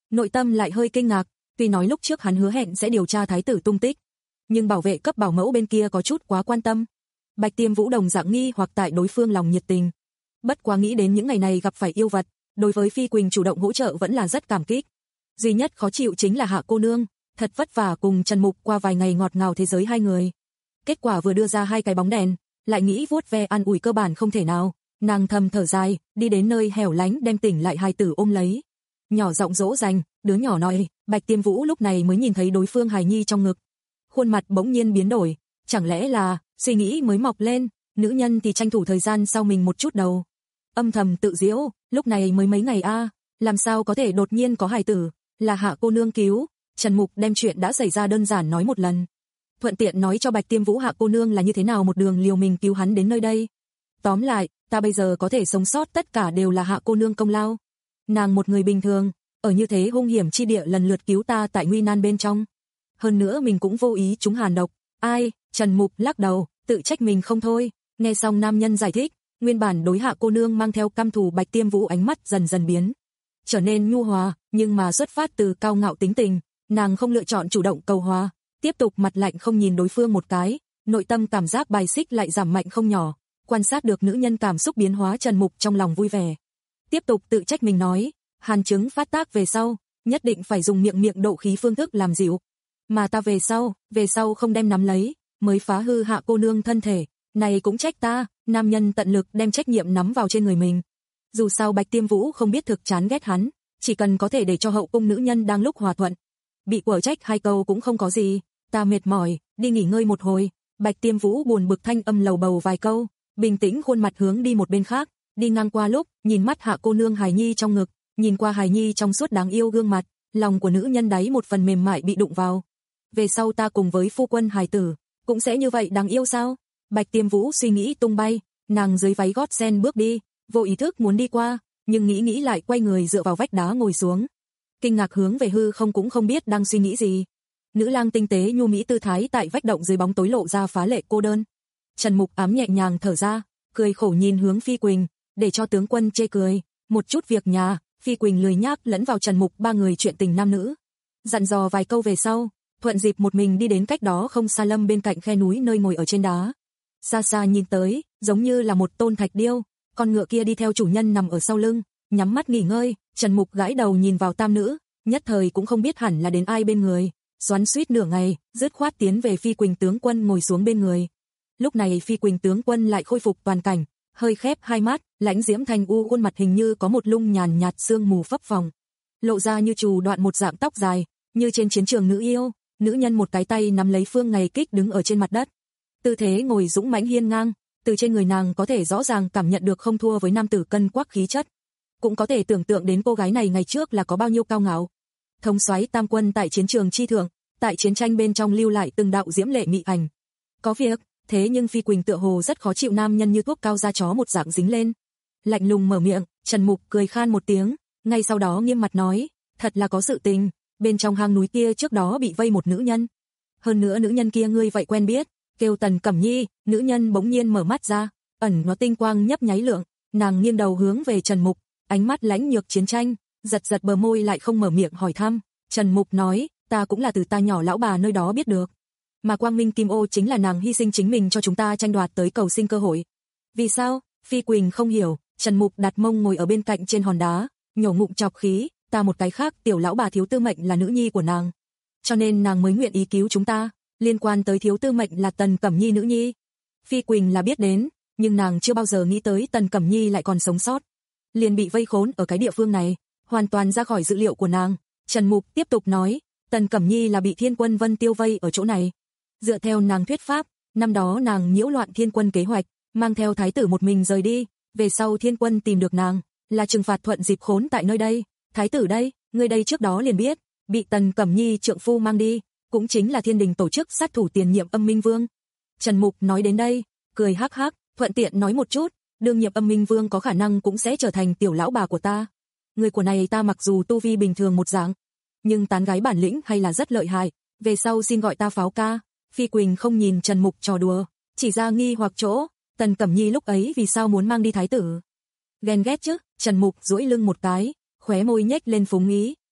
nội tâm lại hơi kinh ngạc, tuy nói lúc trước hắn hứa hẹn sẽ điều tra thái tử tung tích, nhưng bảo vệ cấp bảo mẫu bên kia có chút quá quan tâm. Bạch Tiêm Vũ đồng dạng nghi hoặc tại đối phương lòng nhiệt tình. Bất quá nghĩ đến những ngày này gặp phải yêu vật, đối với Phi Quỳnh chủ động hỗ trợ vẫn là rất cảm kích. Duy nhất khó chịu chính là Hạ cô nương, thật vất vả cùng Trần Mục qua vài ngày ngọt ngào thế giới hai người. Kết quả vừa đưa ra hai cái bóng đèn, lại nghĩ vuốt ve an ủi cơ bản không thể nào, nàng thầm thở dài, đi đến nơi hẻo lánh đem tỉnh lại hài tử ôm lấy. Nhỏ giọng dỗ dành, đứa nhỏ nói, Bạch Tiêm Vũ lúc này mới nhìn thấy đối phương hài nhi trong ngực. Khuôn mặt bỗng nhiên biến đổi, chẳng lẽ là, suy nghĩ mới mọc lên, nữ nhân thì tranh thủ thời gian sau mình một chút đầu. Âm thầm tự giễu, lúc này mới mấy ngày a, làm sao có thể đột nhiên có hài tử, là Hạ cô nương cứu. Trần Mục đem chuyện đã xảy ra đơn giản nói một lần. Thuận tiện nói cho Bạch Tiêm Vũ Hạ cô nương là như thế nào một đường liều mình cứu hắn đến nơi đây. Tóm lại, ta bây giờ có thể sống sót tất cả đều là Hạ cô nương công lao. Nàng một người bình thường, ở như thế hung hiểm chi địa lần lượt cứu ta tại nguy nan bên trong. Hơn nữa mình cũng vô ý trúng hàn độc. Ai, Trần Mục lắc đầu, tự trách mình không thôi. Nghe xong nam nhân giải thích, nguyên bản đối Hạ cô nương mang theo căm thù Bạch Tiêm Vũ ánh mắt dần dần biến, trở nên nhu hòa, nhưng mà xuất phát từ cao ngạo tính tình, nàng không lựa chọn chủ động cầu hòa, tiếp tục mặt lạnh không nhìn đối phương một cái, nội tâm cảm giác bài xích lại giảm mạnh không nhỏ. Quan sát được nữ nhân cảm xúc biến hóa, Trần Mục trong lòng vui vẻ. Tiếp tục tự trách mình nói, hàn chứng phát tác về sau, nhất định phải dùng miệng miệng độ khí phương thức làm dịu. Mà ta về sau, về sau không đem nắm lấy, mới phá hư Hạ cô nương thân thể, này cũng trách ta. Nam nhân tận lực đem trách nhiệm nắm vào trên người mình. Dù sao Bạch Tiêm Vũ không biết thực chán ghét hắn, chỉ cần có thể để cho hậu cung nữ nhân đang lúc hòa thuận. Bị quở trách hai câu cũng không có gì, ta mệt mỏi, đi nghỉ ngơi một hồi. Bạch Tiêm Vũ buồn bực thanh âm lầu bầu vài câu, bình tĩnh khuôn mặt hướng đi một bên khác, đi ngang qua lúc, nhìn mắt Hạ cô nương hài nhi trong ngực, nhìn qua hài nhi trong suốt đáng yêu gương mặt, lòng của nữ nhân đáy một phần mềm mại bị đụng vào. Về sau ta cùng với phu quân hài tử, cũng sẽ như vậy đáng yêu sao? Bạch Tiêm Vũ suy nghĩ tung bay, nàng dưới váy gót sen bước đi, vô ý thức muốn đi qua, nhưng nghĩ nghĩ lại quay người dựa vào vách đá ngồi xuống. Kinh ngạc hướng về hư không cũng không biết đang suy nghĩ gì. Nữ lang tinh tế nhu mỹ tư thái tại vách động dưới bóng tối lộ ra phá lệ cô đơn. Trần Mục ám nhẹ nhàng thở ra, cười khổ nhìn hướng Phi Quỳnh, để cho tướng quân chê cười, một chút việc nhà. Phi Quỳnh lười nhác lẫn vào Trần Mục ba người chuyện tình nam nữ, dặn dò vài câu về sau, thuận dịp một mình đi đến cách đó không xa lâm bên cạnh khe núi nơi ngồi ở trên đá. Xa xa nhìn tới, giống như là một tôn thạch điêu, con ngựa kia đi theo chủ nhân nằm ở sau lưng, nhắm mắt nghỉ ngơi. Trần Mục gãi đầu nhìn vào tam nữ, nhất thời cũng không biết hẳn là đến ai bên người, xoắn xuýt nửa ngày, dứt khoát tiến về Phi Quỳnh tướng quân ngồi xuống bên người. Lúc này Phi Quỳnh tướng quân lại khôi phục toàn cảnh, hơi khép hai mắt, lãnh diễm thanh u khuôn mặt hình như có một lung nhàn nhạt sương mù phấp phồng, lộ ra như trù đoạn một dạng tóc dài, như trên chiến trường nữ yêu. Nữ nhân một cái tay nắm lấy phương ngày kích đứng ở trên mặt đất, tư thế ngồi dũng mãnh hiên ngang, từ trên người nàng có thể rõ ràng cảm nhận được không thua với nam tử cân quắc khí chất, cũng có thể tưởng tượng đến cô gái này ngày trước là có bao nhiêu cao ngạo. Thống soái tam quân tại chiến trường chi thượng, tại chiến tranh bên trong lưu lại từng đạo diễm lệ mị ảnh. Có việc, thế nhưng Phi Quỳnh tựa hồ rất khó chịu nam nhân như thuốc cao da chó một dạng dính lên. Lạnh lùng mở miệng, Trần Mục cười khan một tiếng, ngay sau đó nghiêm mặt nói, thật là có sự tình, bên trong hang núi kia trước đó bị vây một nữ nhân. Hơn nữa nữ nhân kia ngươi vậy quen biết, kêu Tần Cẩm Nhi. Nữ nhân bỗng nhiên mở mắt ra, ẩn nó tinh quang nhấp nháy lượng, nàng nghiêng đầu hướng về Trần Mục, ánh mắt lãnh nhược chiến tranh, giật giật bờ môi lại không mở miệng hỏi thăm. Trần Mục nói, ta cũng là từ ta nhỏ lão bà nơi đó biết được, mà Quang Minh Kim Ô chính là nàng hy sinh chính mình cho chúng ta tranh đoạt tới cầu sinh cơ hội. Vì sao? Phi Quỳnh không hiểu. Trần Mục đặt mông ngồi ở bên cạnh trên hòn đá, nhổ ngụm chọc khí, ta một cái khác tiểu lão bà thiếu tư mệnh là nữ nhi của nàng, cho nên nàng mới nguyện ý cứu chúng ta. Liên quan tới thiếu tư mệnh là Tần Cẩm Nhi nữ nhi, Phi Quỳnh là biết đến, nhưng nàng chưa bao giờ nghĩ tới Tần Cẩm Nhi lại còn sống sót, liền bị vây khốn ở cái địa phương này, hoàn toàn ra khỏi dự liệu của nàng. Trần Mục tiếp tục nói, Tần Cẩm Nhi là bị Thiên Quân Vân Tiêu vây ở chỗ này. Dựa theo nàng thuyết pháp, năm đó nàng nhiễu loạn Thiên Quân kế hoạch, mang theo thái tử một mình rời đi, về sau Thiên Quân tìm được nàng, là trừng phạt thuận dịp khốn tại nơi đây. Thái tử đây, người đây trước đó liền biết, bị Tần Cẩm Nhi trượng phu mang đi, cũng chính là Thiên Đình tổ chức sát thủ tiền nhiệm Âm Minh Vương. Trần Mục nói đến đây, cười hắc hắc, thuận tiện nói một chút, đương nhiệm Âm Minh Vương có khả năng cũng sẽ trở thành tiểu lão bà của ta. Người của này ta mặc dù tu vi bình thường một dạng, nhưng tán gái bản lĩnh hay là rất lợi hại, về sau xin gọi ta Pháo ca. Phi Quỳnh không nhìn Trần Mục trò đùa, chỉ ra nghi hoặc chỗ, Tần Cẩm Nhi lúc ấy vì sao muốn mang đi thái tử? Ghen ghét chứ? Trần Mục duỗi lưng một cái, khóe môi nhếch lên phúng ý,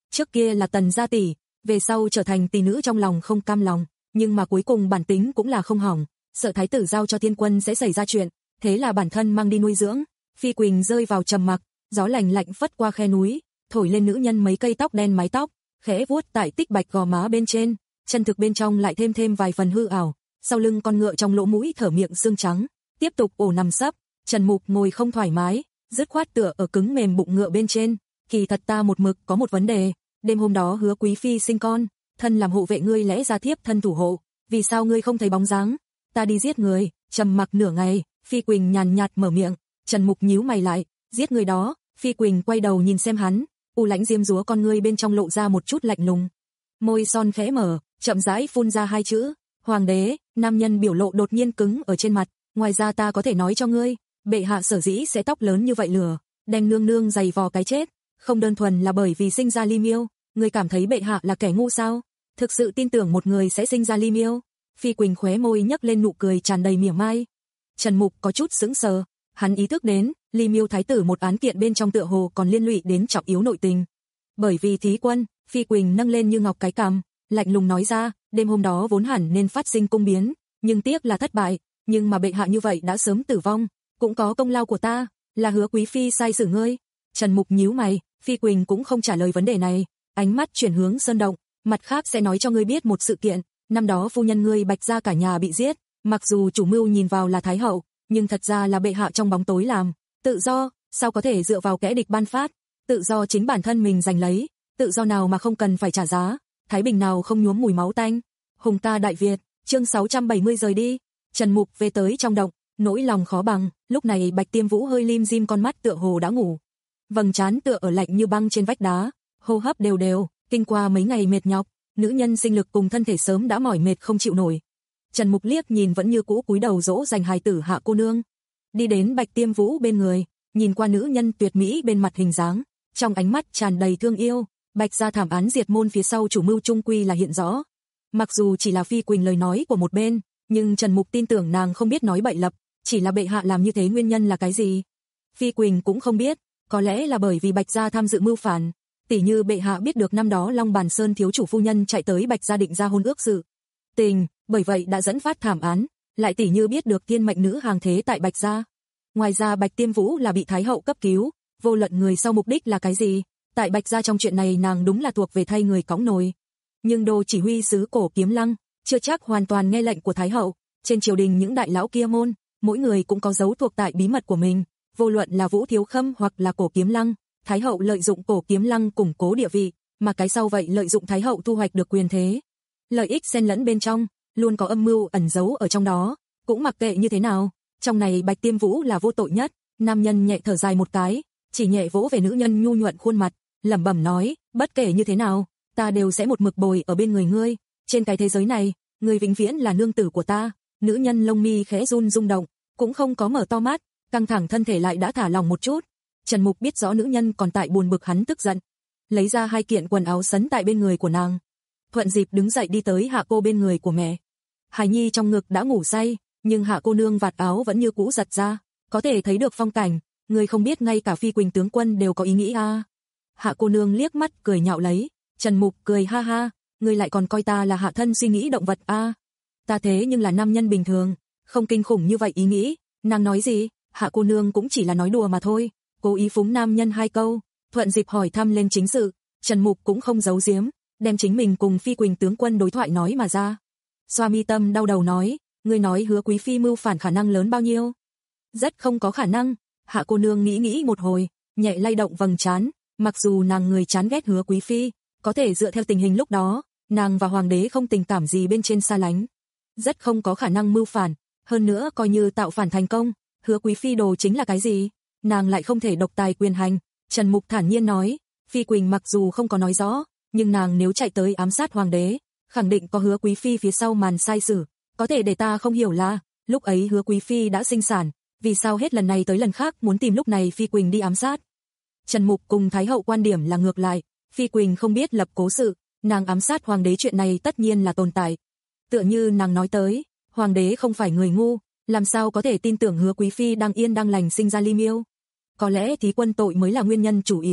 trước kia là Tần gia tỷ, về sau trở thành tỷ nữ trong lòng không cam lòng, nhưng mà cuối cùng bản tính cũng là không hỏng, sợ thái tử giao cho Thiên Quân sẽ xảy ra chuyện, thế là bản thân mang đi nuôi dưỡng. Phi Quỳnh rơi vào trầm mặc, gió lạnh lạnh phất qua khe núi, thổi lên nữ nhân mấy cây tóc đen mái tóc, khẽ vuốt tại tích bạch gò má bên trên, chân thực bên trong lại thêm thêm vài phần hư ảo, sau lưng con ngựa trong lỗ mũi thở miệng xương trắng, tiếp tục ổ nằm sấp. Trần Mục ngồi không thoải mái, dứt khoát tựa ở cứng mềm bụng ngựa bên trên, kỳ thật ta một mực có một vấn đề, đêm hôm đó Hứa quý phi sinh con, thân làm hộ vệ ngươi lẽ ra thiếp thân thủ hộ, vì sao ngươi không thấy bóng dáng? Ta đi giết người. Trầm mặc nửa ngày, Phi Quỳnh nhàn nhạt mở miệng. Trần Mục nhíu mày lại, giết người đó? Phi Quỳnh quay đầu nhìn xem hắn, u lãnh diêm dúa con ngươi bên trong lộ ra một chút lạnh lùng, môi son khẽ mở, chậm rãi phun ra hai chữ, hoàng đế. Nam nhân biểu lộ đột nhiên cứng ở trên mặt, ngoài ra ta có thể nói cho ngươi, bệ hạ sở dĩ sẽ tóc lớn như vậy lửa, đành nương nương giày vò cái chết, không đơn thuần là bởi vì sinh ra Ly Miêu. Ngươi cảm thấy bệ hạ là kẻ ngu sao? Thực sự tin tưởng một người sẽ sinh ra Ly Miêu? Phi Quỳnh khóe môi nhấc lên nụ cười tràn đầy mỉa mai. Trần Mục có chút sững sờ, hắn ý thức đến, Ly Miêu thái tử một án kiện bên trong tựa hồ còn liên lụy đến trọng yếu nội tình. Bởi vì thí quân, Phi Quỳnh nâng lên như ngọc cái cằm, lạnh lùng nói ra, đêm hôm đó vốn hẳn nên phát sinh cung biến, nhưng tiếc là thất bại, nhưng mà bệ hạ như vậy đã sớm tử vong, cũng có công lao của ta, là Hứa quý phi sai xử ngươi. Trần Mục nhíu mày, Phi Quỳnh cũng không trả lời vấn đề này, ánh mắt chuyển hướng Sơn Động, mặt khác sẽ nói cho ngươi biết một sự kiện, năm đó phu nhân ngươi Bạch gia cả nhà bị giết, mặc dù chủ mưu nhìn vào là thái hậu, nhưng thật ra là bệ hạ trong bóng tối làm. Tự do, sao có thể dựa vào kẻ địch ban phát? Tự do chính bản thân mình giành lấy, tự do nào mà không cần phải trả giá, thái bình nào không nhuốm mùi máu tanh. Hùng ca Đại Việt, chương sáu trăm bảy mươi rời đi. Trần Mục về tới trong động, nỗi lòng khó bằng, lúc này Bạch Tiêm Vũ hơi lim dim con mắt tựa hồ đã ngủ. Vầng trán tựa ở lạnh như băng trên vách đá, hô hấp đều đều, kinh qua mấy ngày mệt nhọc, nữ nhân sinh lực cùng thân thể sớm đã mỏi mệt không chịu nổi. Trần Mục liếc nhìn vẫn như cũ cúi đầu dỗ dành hài tử Hạ cô nương, đi đến Bạch Tiêm Vũ bên người, nhìn qua nữ nhân tuyệt mỹ bên mặt hình dáng, trong ánh mắt tràn đầy thương yêu. Bạch gia thảm án diệt môn phía sau chủ mưu trung quy là hiện rõ. Mặc dù chỉ là Phi Quỳnh lời nói của một bên, nhưng Trần Mục tin tưởng nàng không biết nói bậy lập, chỉ là bệ hạ làm như thế nguyên nhân là cái gì? Phi Quỳnh cũng không biết, có lẽ là bởi vì Bạch gia tham dự mưu phản, tỉ như bệ hạ biết được năm đó Long Bàn Sơn thiếu chủ phu nhân chạy tới Bạch gia định ra hôn ước sự tình, bởi vậy đã dẫn phát thảm án, lại tỉ như biết được thiên mệnh nữ hàng thế tại Bạch gia. Ngoài ra Bạch Tiêm Vũ là bị thái hậu cấp cứu, vô luận người sau mục đích là cái gì, tại Bạch gia trong chuyện này nàng đúng là thuộc về thay người cõng nồi. Nhưng Đô chỉ huy sứ Cổ Kiếm Lăng chưa chắc hoàn toàn nghe lệnh của thái hậu, trên triều đình những đại lão kia môn, mỗi người cũng có dấu thuộc tại bí mật của mình, vô luận là Vũ Thiếu Khâm hoặc là Cổ Kiếm Lăng, thái hậu lợi dụng Cổ Kiếm Lăng củng cố địa vị, mà cái sau vậy lợi dụng thái hậu thu hoạch được quyền thế. Lợi ích xen lẫn bên trong, luôn có âm mưu ẩn giấu ở trong đó, cũng mặc kệ như thế nào, trong này Bạch Tiêm Vũ là vô tội nhất. Nam nhân nhẹ thở dài một cái, chỉ nhẹ vỗ về nữ nhân nhu nhuận khuôn mặt, lẩm bẩm nói, bất kể như thế nào, ta đều sẽ một mực bồi ở bên người ngươi, trên cái thế giới này, ngươi vĩnh viễn là nương tử của ta. Nữ nhân lông mi khẽ run rung động, cũng không có mở to mắt, căng thẳng thân thể lại đã thả lỏng một chút. Trần Mục biết rõ nữ nhân còn tại buồn bực hắn tức giận, lấy ra hai kiện quần áo sấn tại bên người của nàng, thuận dịp đứng dậy đi tới Hạ cô bên người của mẹ. Hải Nhi trong ngực đã ngủ say, nhưng Hạ cô nương vạt áo vẫn như cũ giật ra, có thể thấy được phong cảnh, người không biết ngay cả Phi Quỳnh tướng quân đều có ý nghĩ a. À. Hạ cô nương liếc mắt cười nhạo lấy, Trần Mục cười ha ha, ngươi lại còn coi ta là hạ thân suy nghĩ động vật a? À. Ta thế nhưng là nam nhân bình thường, không kinh khủng như vậy ý nghĩ. Nàng nói gì? Hạ cô nương cũng chỉ là nói đùa mà thôi, cố ý phúng nam nhân hai câu, thuận dịp hỏi thăm lên chính sự. Trần Mục cũng không giấu giếm, đem chính mình cùng Phi Quỳnh tướng quân đối thoại nói mà ra. Xoa mi tâm đau đầu nói, ngươi nói Hứa quý phi mưu phản khả năng lớn bao nhiêu? Rất không có khả năng. Hạ cô nương nghĩ nghĩ một hồi, nhẹ lay động vầng trán, mặc dù nàng người chán ghét Hứa quý phi, có thể dựa theo tình hình lúc đó, nàng và hoàng đế không tình cảm gì bên trên xa lánh, rất không có khả năng mưu phản. Hơn nữa coi như tạo phản thành công, Hứa quý phi đồ chính là cái gì? Nàng lại không thể độc tài quyền hành. Trần Mục thản nhiên nói, Phi Quỳnh mặc dù không có nói rõ, nhưng nàng nếu chạy tới ám sát hoàng đế, khẳng định có Hứa quý phi phía sau màn sai sử. Có thể để ta không hiểu là, lúc ấy Hứa quý phi đã sinh sản, vì sao hết lần này tới lần khác muốn tìm lúc này Phi Quỳnh đi ám sát? Trần Mục cùng thái hậu quan điểm là ngược lại, Phi Quỳnh không biết lập cố sự, nàng ám sát hoàng đế chuyện này tất nhiên là tồn tại. Tựa như nàng nói tới, hoàng đế không phải người ngu, làm sao có thể tin tưởng Hứa quý phi đang yên đang lành sinh ra Ly Miêu? Có lẽ thí quân tội mới là nguyên nhân chủ yếu,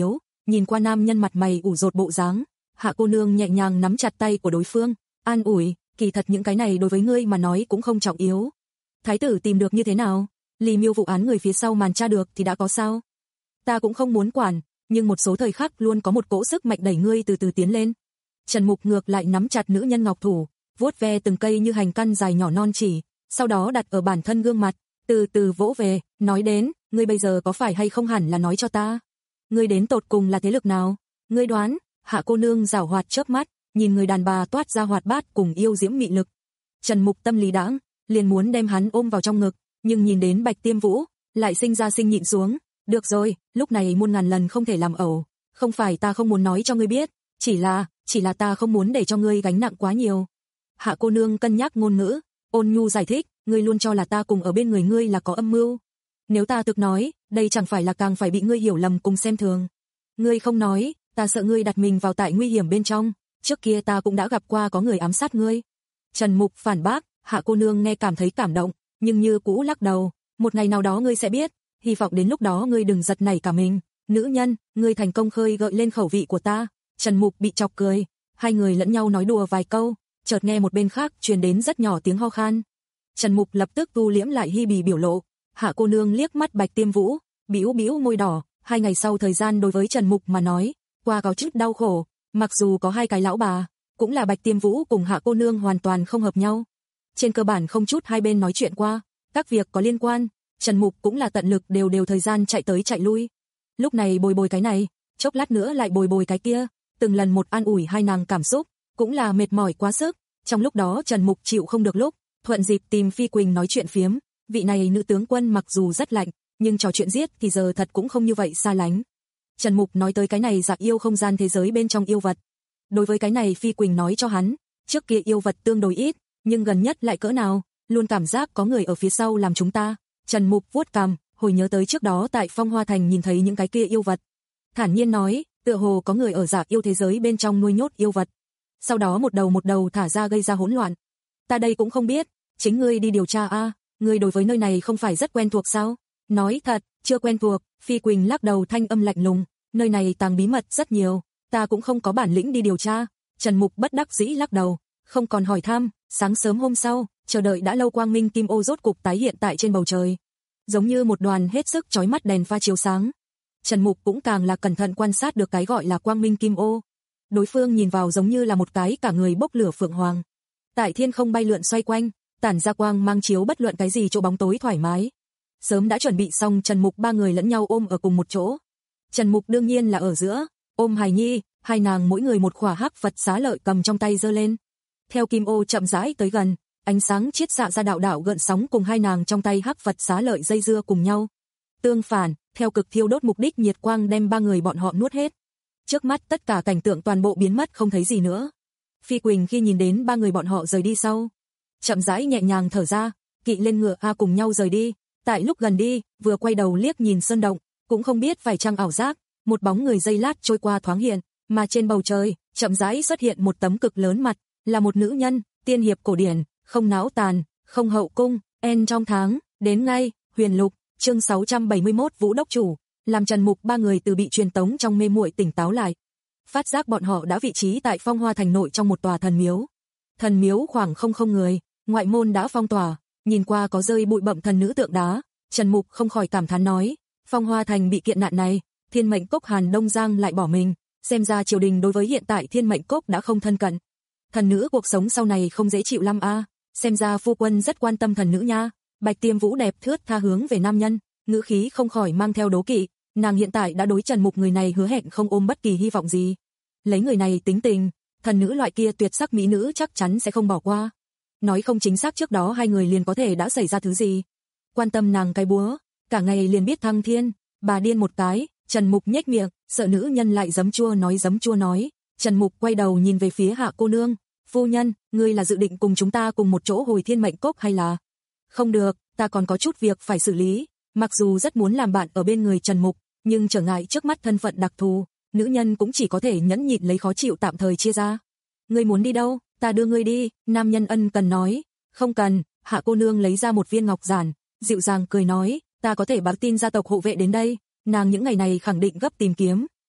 nhìn qua nam nhân mặt mày ủ rột bộ dáng, Hạ cô nương nhẹ nhàng nắm chặt tay của đối phương, an ủi, kỳ thật những cái này đối với ngươi mà nói cũng không trọng yếu. Thái tử tìm được như thế nào? Lý Miêu vụ án người phía sau màn tra được thì đã có sao? Ta cũng không muốn quản, nhưng một số thời khắc luôn có một cỗ sức mạnh đẩy ngươi từ từ tiến lên. Trần Mục ngược lại nắm chặt nữ nhân ngọc thủ, vuốt ve từng cây như hành căn dài nhỏ non chỉ, sau đó đặt ở bản thân gương mặt, từ từ vỗ về, nói đến, ngươi bây giờ có phải hay không hẳn là nói cho ta. Ngươi đến tột cùng là thế lực nào? Ngươi đoán? Hạ cô nương giảo hoạt chớp mắt, nhìn người đàn bà toát ra hoạt bát cùng yêu diễm mị lực. Trần Mục tâm lý đãng, liền muốn đem hắn ôm vào trong ngực, nhưng nhìn đến Bạch Tiêm Vũ, lại sinh ra sinh nhịn xuống. Được rồi, lúc này muôn ngàn lần không thể làm ẩu, không phải ta không muốn nói cho ngươi biết, chỉ là, chỉ là ta không muốn để cho ngươi gánh nặng quá nhiều. Hạ cô nương cân nhắc ngôn ngữ, ôn nhu giải thích, ngươi luôn cho là ta cùng ở bên người ngươi là có âm mưu. Nếu ta thực nói, đây chẳng phải là càng phải bị ngươi hiểu lầm cùng xem thường. Ngươi không nói, ta sợ ngươi đặt mình vào tại nguy hiểm bên trong, trước kia ta cũng đã gặp qua có người ám sát ngươi. Trần Mục phản bác, Hạ cô nương nghe cảm thấy cảm động, nhưng như cũ lắc đầu, một ngày nào đó ngươi sẽ biết, hy vọng đến lúc đó ngươi đừng giật nảy cả mình. Nữ nhân, ngươi thành công khơi gợi lên khẩu vị của ta. Trần Mục bị chọc cười, hai người lẫn nhau nói đùa vài câu, chợt nghe một bên khác truyền đến rất nhỏ tiếng ho khan. Trần Mục lập tức tu liễm lại hi bì biểu lộ, Hạ cô nương liếc mắt Bạch Tiêm Vũ, bĩu bĩu môi đỏ, hai ngày sau thời gian đối với Trần Mục mà nói, qua có chút đau khổ, mặc dù có hai cái lão bà, cũng là Bạch Tiêm Vũ cùng Hạ cô nương hoàn toàn không hợp nhau. Trên cơ bản không chút hai bên nói chuyện qua, các việc có liên quan, Trần Mục cũng là tận lực đều đều thời gian chạy tới chạy lui. Lúc này bồi bồi cái này, chốc lát nữa lại bồi bồi cái kia, từng lần một an ủi hai nàng cảm xúc, cũng là mệt mỏi quá sức. Trong lúc đó Trần Mục chịu không được lúc, thuận dịp tìm Phi Quỳnh nói chuyện phiếm, vị này nữ tướng quân mặc dù rất lạnh, nhưng trò chuyện giết thì giờ thật cũng không như vậy xa lánh. Trần Mục nói tới cái này giặc yêu không gian thế giới bên trong yêu vật. Đối với cái này Phi Quỳnh nói cho hắn, trước kia yêu vật tương đối ít, nhưng gần nhất lại cỡ nào, luôn cảm giác có người ở phía sau làm chúng ta. Trần Mục vuốt cằm, hồi nhớ tới trước đó tại Phong Hoa Thành nhìn thấy những cái kia yêu vật. Thản nhiên nói, tựa hồ có người ở giả yêu thế giới bên trong nuôi nhốt yêu vật. Sau đó một đầu một đầu thả ra gây ra hỗn loạn. Ta đây cũng không biết, chính ngươi đi điều tra a, ngươi đối với nơi này không phải rất quen thuộc sao? Nói thật, chưa quen thuộc. Phi Quỳnh lắc đầu thanh âm lạnh lùng, nơi này tàng bí mật rất nhiều, ta cũng không có bản lĩnh đi điều tra. Trần Mục bất đắc dĩ lắc đầu, không còn hỏi thăm. Sáng sớm hôm sau, chờ đợi đã lâu quang minh kim ô rốt cục tái hiện tại trên bầu trời, giống như một đoàn hết sức chói mắt đèn pha chiếu sáng. Trần Mục cũng càng là cẩn thận quan sát được cái gọi là quang minh kim ô. Đối phương nhìn vào giống như là một cái cả người bốc lửa phượng hoàng, tại thiên không bay lượn xoay quanh, tản ra quang mang chiếu bất luận cái gì chỗ bóng tối thoải mái. Sớm đã chuẩn bị xong, Trần Mục ba người lẫn nhau ôm ở cùng một chỗ. Trần Mục đương nhiên là ở giữa, ôm hài nhi, hai nàng mỗi người một khỏa hắc Phật xá lợi cầm trong tay giơ lên. Theo kim ô chậm rãi tới gần, ánh sáng chiết xạ ra đạo đạo gợn sóng cùng hai nàng trong tay hắc Phật xá lợi dây dưa cùng nhau. Tương phản, theo cực thiêu đốt mục đích nhiệt quang đem ba người bọn họ nuốt hết. Trước mắt tất cả cảnh tượng toàn bộ biến mất không thấy gì nữa. Phi Quỳnh khi nhìn đến ba người bọn họ rời đi sau, chậm rãi nhẹ nhàng thở ra, kỵ lên ngựa a cùng nhau rời đi. Tại lúc gần đi, vừa quay đầu liếc nhìn sơn động, cũng không biết phải chăng ảo giác, một bóng người giây lát trôi qua thoáng hiện, mà trên bầu trời, chậm rãi xuất hiện một tấm cực lớn mặt, là một nữ nhân, tiên hiệp cổ điển, không náo tàn, không hậu cung, en trong tháng, đến ngay, Huyền Lục, chương sáu trăm bảy mươi mốt Vũ Đốc Chủ, làm Trần Mục ba người từ bị truyền tống trong mê muội tỉnh táo lại. Phát giác bọn họ đã vị trí tại Phong Hoa Thành nội trong một tòa thần miếu. Thần miếu khoảng không không người, ngoại môn đã phong tỏa, nhìn qua có rơi bụi bậm thần nữ tượng đá, Trần Mục không khỏi cảm thán nói, Phong Hoa Thành bị kiện nạn này, Thiên Mệnh Cốc Hàn Đông Giang lại bỏ mình, xem ra triều đình đối với hiện tại Thiên Mệnh Cốc đã không thân cận. Thần nữ cuộc sống sau này không dễ chịu lắm a, xem ra phu quân rất quan tâm thần nữ nha. Bạch Tiêm Vũ đẹp thướt tha hướng về nam nhân, ngữ khí không khỏi mang theo đố kỵ, nàng hiện tại đã đối Trần Mục người này hứa hẹn không ôm bất kỳ hy vọng gì. Lấy người này tính tình, thần nữ loại kia tuyệt sắc mỹ nữ chắc chắn sẽ không bỏ qua. Nói không chính xác trước đó hai người liền có thể đã xảy ra thứ gì. Quan tâm nàng cái búa, cả ngày liền biết thăng thiên, bà điên một cái. Trần Mục nhếch miệng, sợ nữ nhân lại giấm chua nói giấm chua nói. Trần Mục quay đầu nhìn về phía Hạ cô nương, phu nhân, ngươi là dự định cùng chúng ta cùng một chỗ hồi Thiên Mệnh Cốc hay là? Không được, ta còn có chút việc phải xử lý. Mặc dù rất muốn làm bạn ở bên người Trần Mục, nhưng trở ngại trước mắt thân phận đặc thù, nữ nhân cũng chỉ có thể nhẫn nhịn lấy khó chịu tạm thời chia ra. Ngươi muốn đi đâu, ta đưa ngươi đi. Nam nhân ân cần nói. Không cần. Hạ cô nương lấy ra một viên ngọc giản, dịu dàng cười nói, ta có thể báo tin gia tộc hộ vệ đến đây. Nàng những ngày này khẳng định gấp tìm kiếm,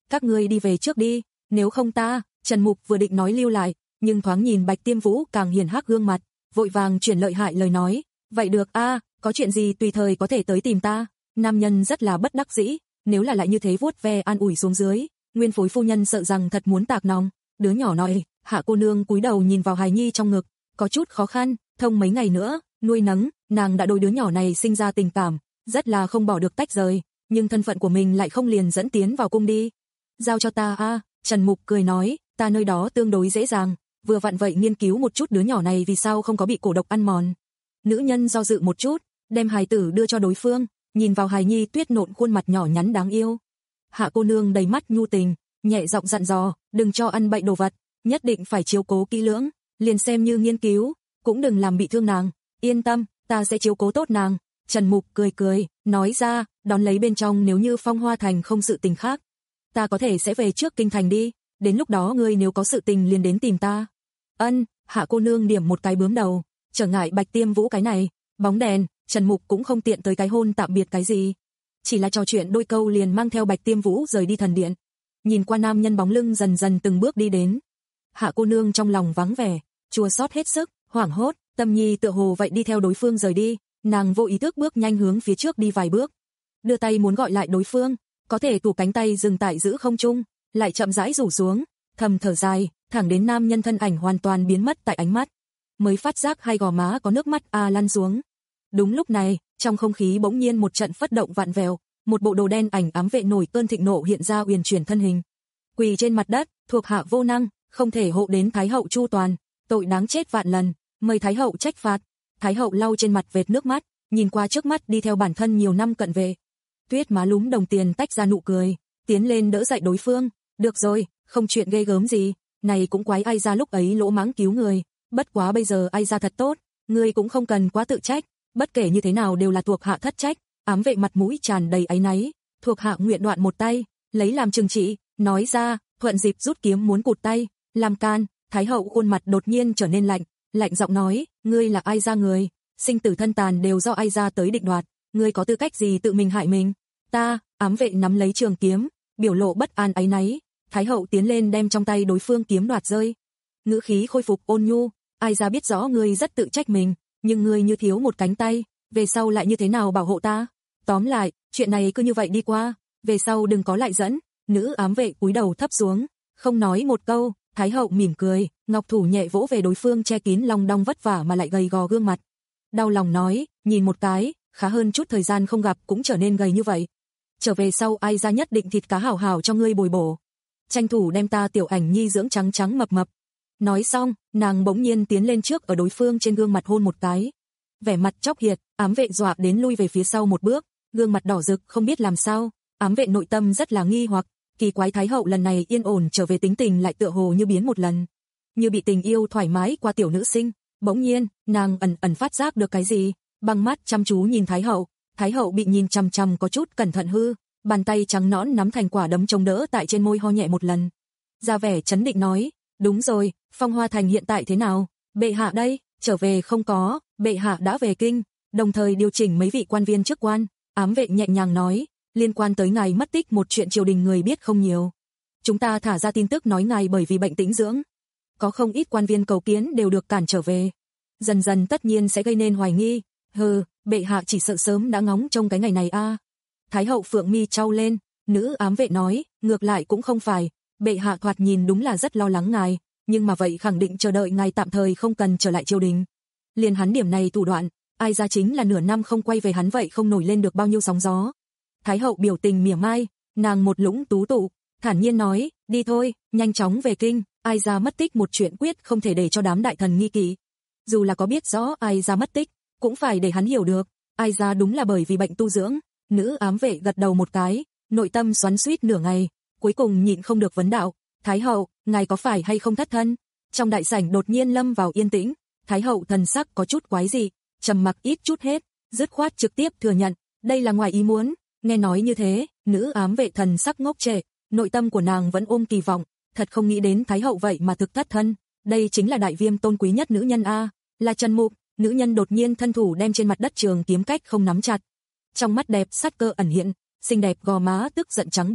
các ngươi đi về trước đi, nếu không ta, Trần Mục vừa định nói lưu lại, nhưng thoáng nhìn Bạch Tiêm Vũ càng hiền hắc gương mặt, vội vàng chuyển lợi hại lời nói, vậy được a, có chuyện gì tùy thời có thể tới tìm ta. Nam nhân rất là bất đắc dĩ, nếu là lại như thế vuốt ve an ủi xuống dưới, nguyên phối phu nhân sợ rằng thật muốn tạc nòng. Đứa nhỏ nói, Hạ cô nương cúi đầu nhìn vào hài nhi trong ngực, có chút khó khăn, thông mấy ngày nữa, nuôi nấng, nàng đã đối đứa nhỏ này sinh ra tình cảm, rất là không bỏ được tách rời, nhưng thân phận của mình lại không liền dẫn tiến vào cung đi. Giao cho ta a, Trần Mục cười nói, ta nơi đó tương đối dễ dàng, vừa vặn vậy nghiên cứu một chút đứa nhỏ này vì sao không có bị cổ độc ăn mòn. Nữ nhân do dự một chút, đem hài tử đưa cho đối phương, nhìn vào hài nhi tuyết nộn khuôn mặt nhỏ nhắn đáng yêu. Hạ cô nương đầy mắt nhu tình, nhẹ giọng dặn dò, đừng cho ăn bậy đồ vật, nhất định phải chiếu cố kỹ lưỡng, liền xem như nghiên cứu, cũng đừng làm bị thương nàng, yên tâm, ta sẽ chiếu cố tốt nàng. Trần Mục cười cười, nói ra, đón lấy bên trong nếu như Phong Hoa Thành không sự tình khác, ta có thể sẽ về trước kinh thành đi, đến lúc đó ngươi nếu có sự tình liền đến tìm ta. Ân, Hạ cô nương điểm một cái bướm đầu, trở ngại Bạch Tiêm Vũ cái này, bóng đèn, Trần Mục cũng không tiện tới cái hôn tạm biệt cái gì, chỉ là trò chuyện đôi câu liền mang theo Bạch Tiêm Vũ rời đi thần điện. Nhìn qua nam nhân bóng lưng dần dần từng bước đi đến, Hạ cô nương trong lòng vắng vẻ, chua xót hết sức, hoảng hốt, tâm nhi tựa hồ vậy đi theo đối phương rời đi, nàng vô ý thức bước nhanh hướng phía trước đi vài bước, đưa tay muốn gọi lại đối phương, có thể tủ cánh tay dừng tại giữ không trung, lại chậm rãi rủ xuống, thầm thở dài, thẳng đến nam nhân thân ảnh hoàn toàn biến mất tại ánh mắt, mới phát giác hai gò má có nước mắt a lăn xuống. Đúng lúc này, trong không khí bỗng nhiên một trận phất động vạn vẹo, một bộ đồ đen ảnh ám vệ nổi cơn thịnh nộ hiện ra uyển chuyển thân hình, quỳ trên mặt đất, thuộc hạ vô năng, không thể hộ đến thái hậu chu toàn, tội đáng chết vạn lần, mời thái hậu trách phạt. Thái hậu lau trên mặt vệt nước mắt, nhìn qua trước mắt đi theo bản thân nhiều năm cận vệ. Tuyết má lúm đồng tiền tách ra nụ cười, tiến lên đỡ dậy đối phương, được rồi, không chuyện ghê gớm gì, này cũng quái ai ra lúc ấy lỗ mãng cứu người, bất quá bây giờ ai ra thật tốt, ngươi cũng không cần quá tự trách, bất kể như thế nào đều là thuộc hạ thất trách. Ám vệ mặt mũi tràn đầy áy náy, thuộc hạ nguyện đoạn một tay, lấy làm trừng trị, nói ra, thuận dịp rút kiếm muốn cụt tay, làm can. Thái hậu khuôn mặt đột nhiên trở nên lạnh, lạnh giọng nói, ngươi là ai ra người, sinh tử thân tàn đều do ai ra tới định đoạt, ngươi có tư cách gì tự mình hại mình? Ta, ám vệ nắm lấy trường kiếm, biểu lộ bất an áy náy. Thái hậu tiến lên đem trong tay đối phương kiếm đoạt rơi, ngữ khí khôi phục ôn nhu, ai ra biết rõ ngươi rất tự trách mình, nhưng ngươi như thiếu một cánh tay, về sau lại như thế nào bảo hộ ta? Tóm lại, chuyện này cứ như vậy đi qua, về sau đừng có lại dẫn. Nữ ám vệ cúi đầu thấp xuống, không nói một câu. Thái hậu mỉm cười, ngọc thủ nhẹ vỗ về đối phương che kín long đong vất vả mà lại gầy gò gương mặt. Đau lòng nói, nhìn một cái, khá hơn chút thời gian không gặp cũng trở nên gầy như vậy. Trở về sau ai ra nhất định thịt cá hảo hảo cho ngươi bồi bổ. Tranh thủ đem ta tiểu ảnh nhi dưỡng trắng trắng mập mập. Nói xong, nàng bỗng nhiên tiến lên trước ở đối phương trên gương mặt hôn một cái. Vẻ mặt chóc hiệt, ám vệ dọa đến lui về phía sau một bước, gương mặt đỏ rực không biết làm sao, ám vệ nội tâm rất là nghi hoặc. Kỳ quái thái hậu lần này yên ổn trở về tính tình lại tựa hồ như biến một lần, như bị tình yêu thoải mái qua tiểu nữ sinh. Bỗng nhiên, nàng ẩn ẩn phát giác được cái gì, bằng mắt chăm chú nhìn thái hậu. Thái hậu bị nhìn chằm chằm có chút cẩn thận hư, bàn tay trắng nõn nắm thành quả đấm chống đỡ tại trên môi ho nhẹ một lần, ra vẻ chấn định nói, đúng rồi, Phong Hoa Thành hiện tại thế nào? Bệ hạ đây, trở về không có, bệ hạ đã về kinh, đồng thời điều chỉnh mấy vị quan viên chức quan. Ám vệ nhẹ nhàng nói, liên quan tới ngài mất tích một chuyện triều đình người biết không nhiều. Chúng ta thả ra tin tức nói ngài bởi vì bệnh tĩnh dưỡng. Có không ít quan viên cầu kiến đều được cản trở về. Dần dần tất nhiên sẽ gây nên hoài nghi. Hừ, bệ hạ chỉ sợ sớm đã ngóng trông cái ngày này a. À. Thái hậu phượng mi trao lên, nữ ám vệ nói, ngược lại cũng không phải. Bệ hạ thoạt nhìn đúng là rất lo lắng ngài, nhưng mà vậy khẳng định chờ đợi ngài tạm thời không cần trở lại triều đình. Liền hắn điểm này thủ đoạn, ai ra chính là nửa năm không quay về hắn vậy không nổi lên được bao nhiêu sóng gió. Thái hậu biểu tình mỉa mai, nàng một lũng tú tụ, thản nhiên nói, đi thôi, nhanh chóng về kinh, ai ra mất tích một chuyện quyết không thể để cho đám đại thần nghi kỵ. Dù là có biết rõ ai ra mất tích, cũng phải để hắn hiểu được, ai ra đúng là bởi vì bệnh tu dưỡng. Nữ ám vệ gật đầu một cái, nội tâm xoắn xuýt nửa ngày, cuối cùng nhịn không được vấn đạo, Thái hậu, ngài có phải hay không thất thân? Trong đại sảnh đột nhiên lâm vào yên tĩnh, Thái hậu thần sắc có chút quái dị, trầm mặc ít chút hết, dứt khoát trực tiếp thừa nhận, đây là ngoài ý muốn. Nghe nói như thế, nữ ám vệ thần sắc ngốc trệ, nội tâm của nàng vẫn ôm kỳ vọng, thật không nghĩ đến Thái hậu vậy mà thực thất thân, đây chính là đại viêm tôn quý nhất nữ nhân a, là Trần Mục. Nữ nhân đột nhiên thân thủ đem trên mặt đất trường kiếm cách không nắm chặt, trong mắt đẹp sát cơ ẩn hiện, xinh đẹp gò má tức giận trắng bệch,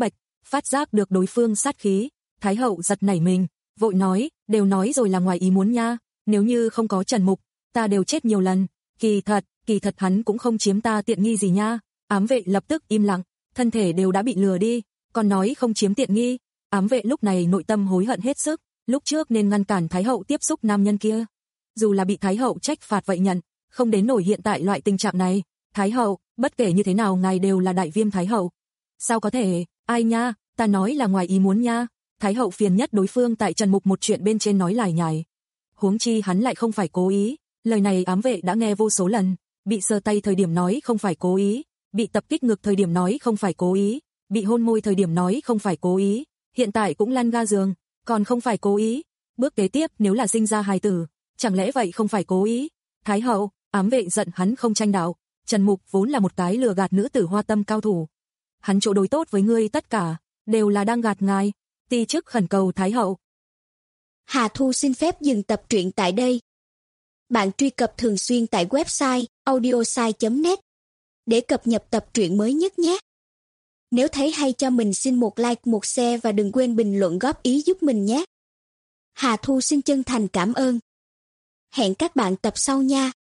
Phát giác được đối phương sát khí, Thái hậu giật nảy mình, vội nói, đều nói rồi là ngoài ý muốn nha, nếu như không có Trần Mục, ta đều chết nhiều lần, kỳ thật, kỳ thật hắn cũng không chiếm ta tiện nghi gì nha. Ám vệ lập tức im lặng, thân thể đều đã bị lừa đi, còn nói không chiếm tiện nghi. Ám vệ lúc này nội tâm hối hận hết sức, lúc trước nên ngăn cản Thái hậu tiếp xúc nam nhân kia. Dù là bị Thái hậu trách phạt vậy nhận, không đến nổi hiện tại loại tình trạng này. Thái hậu, bất kể như thế nào ngài đều là đại viêm Thái hậu. Sao có thể, ai nha, ta nói là ngoài ý muốn nha. Thái hậu phiền nhất đối phương tại Trần Mục một chuyện bên trên nói lải nhải. Huống chi hắn lại không phải cố ý, lời này ám vệ đã nghe vô số lần, bị sờ tay thời điểm nói không phải cố ý, bị tập kích ngực thời điểm nói không phải cố ý, bị hôn môi thời điểm nói không phải cố ý, hiện tại cũng lăn ga giường, còn không phải cố ý. Bước kế tiếp nếu là sinh ra hài tử, chẳng lẽ vậy không phải cố ý? Thái hậu, ám vệ giận hắn không tranh đạo, Trần Mục vốn là một cái lừa gạt nữ tử hoa tâm cao thủ. Hắn chỗ đối tốt với ngươi tất cả, đều là đang gạt ngài, ti chức khẩn cầu Thái hậu. Hà Thu xin phép dừng tập truyện tại đây. Bạn truy cập thường xuyên tại website audiosai chấm net để cập nhật tập truyện mới nhất nhé. Nếu thấy hay cho mình xin một like, một share và đừng quên bình luận góp ý giúp mình nhé. Hà Thu xin chân thành cảm ơn. Hẹn các bạn tập sau nha.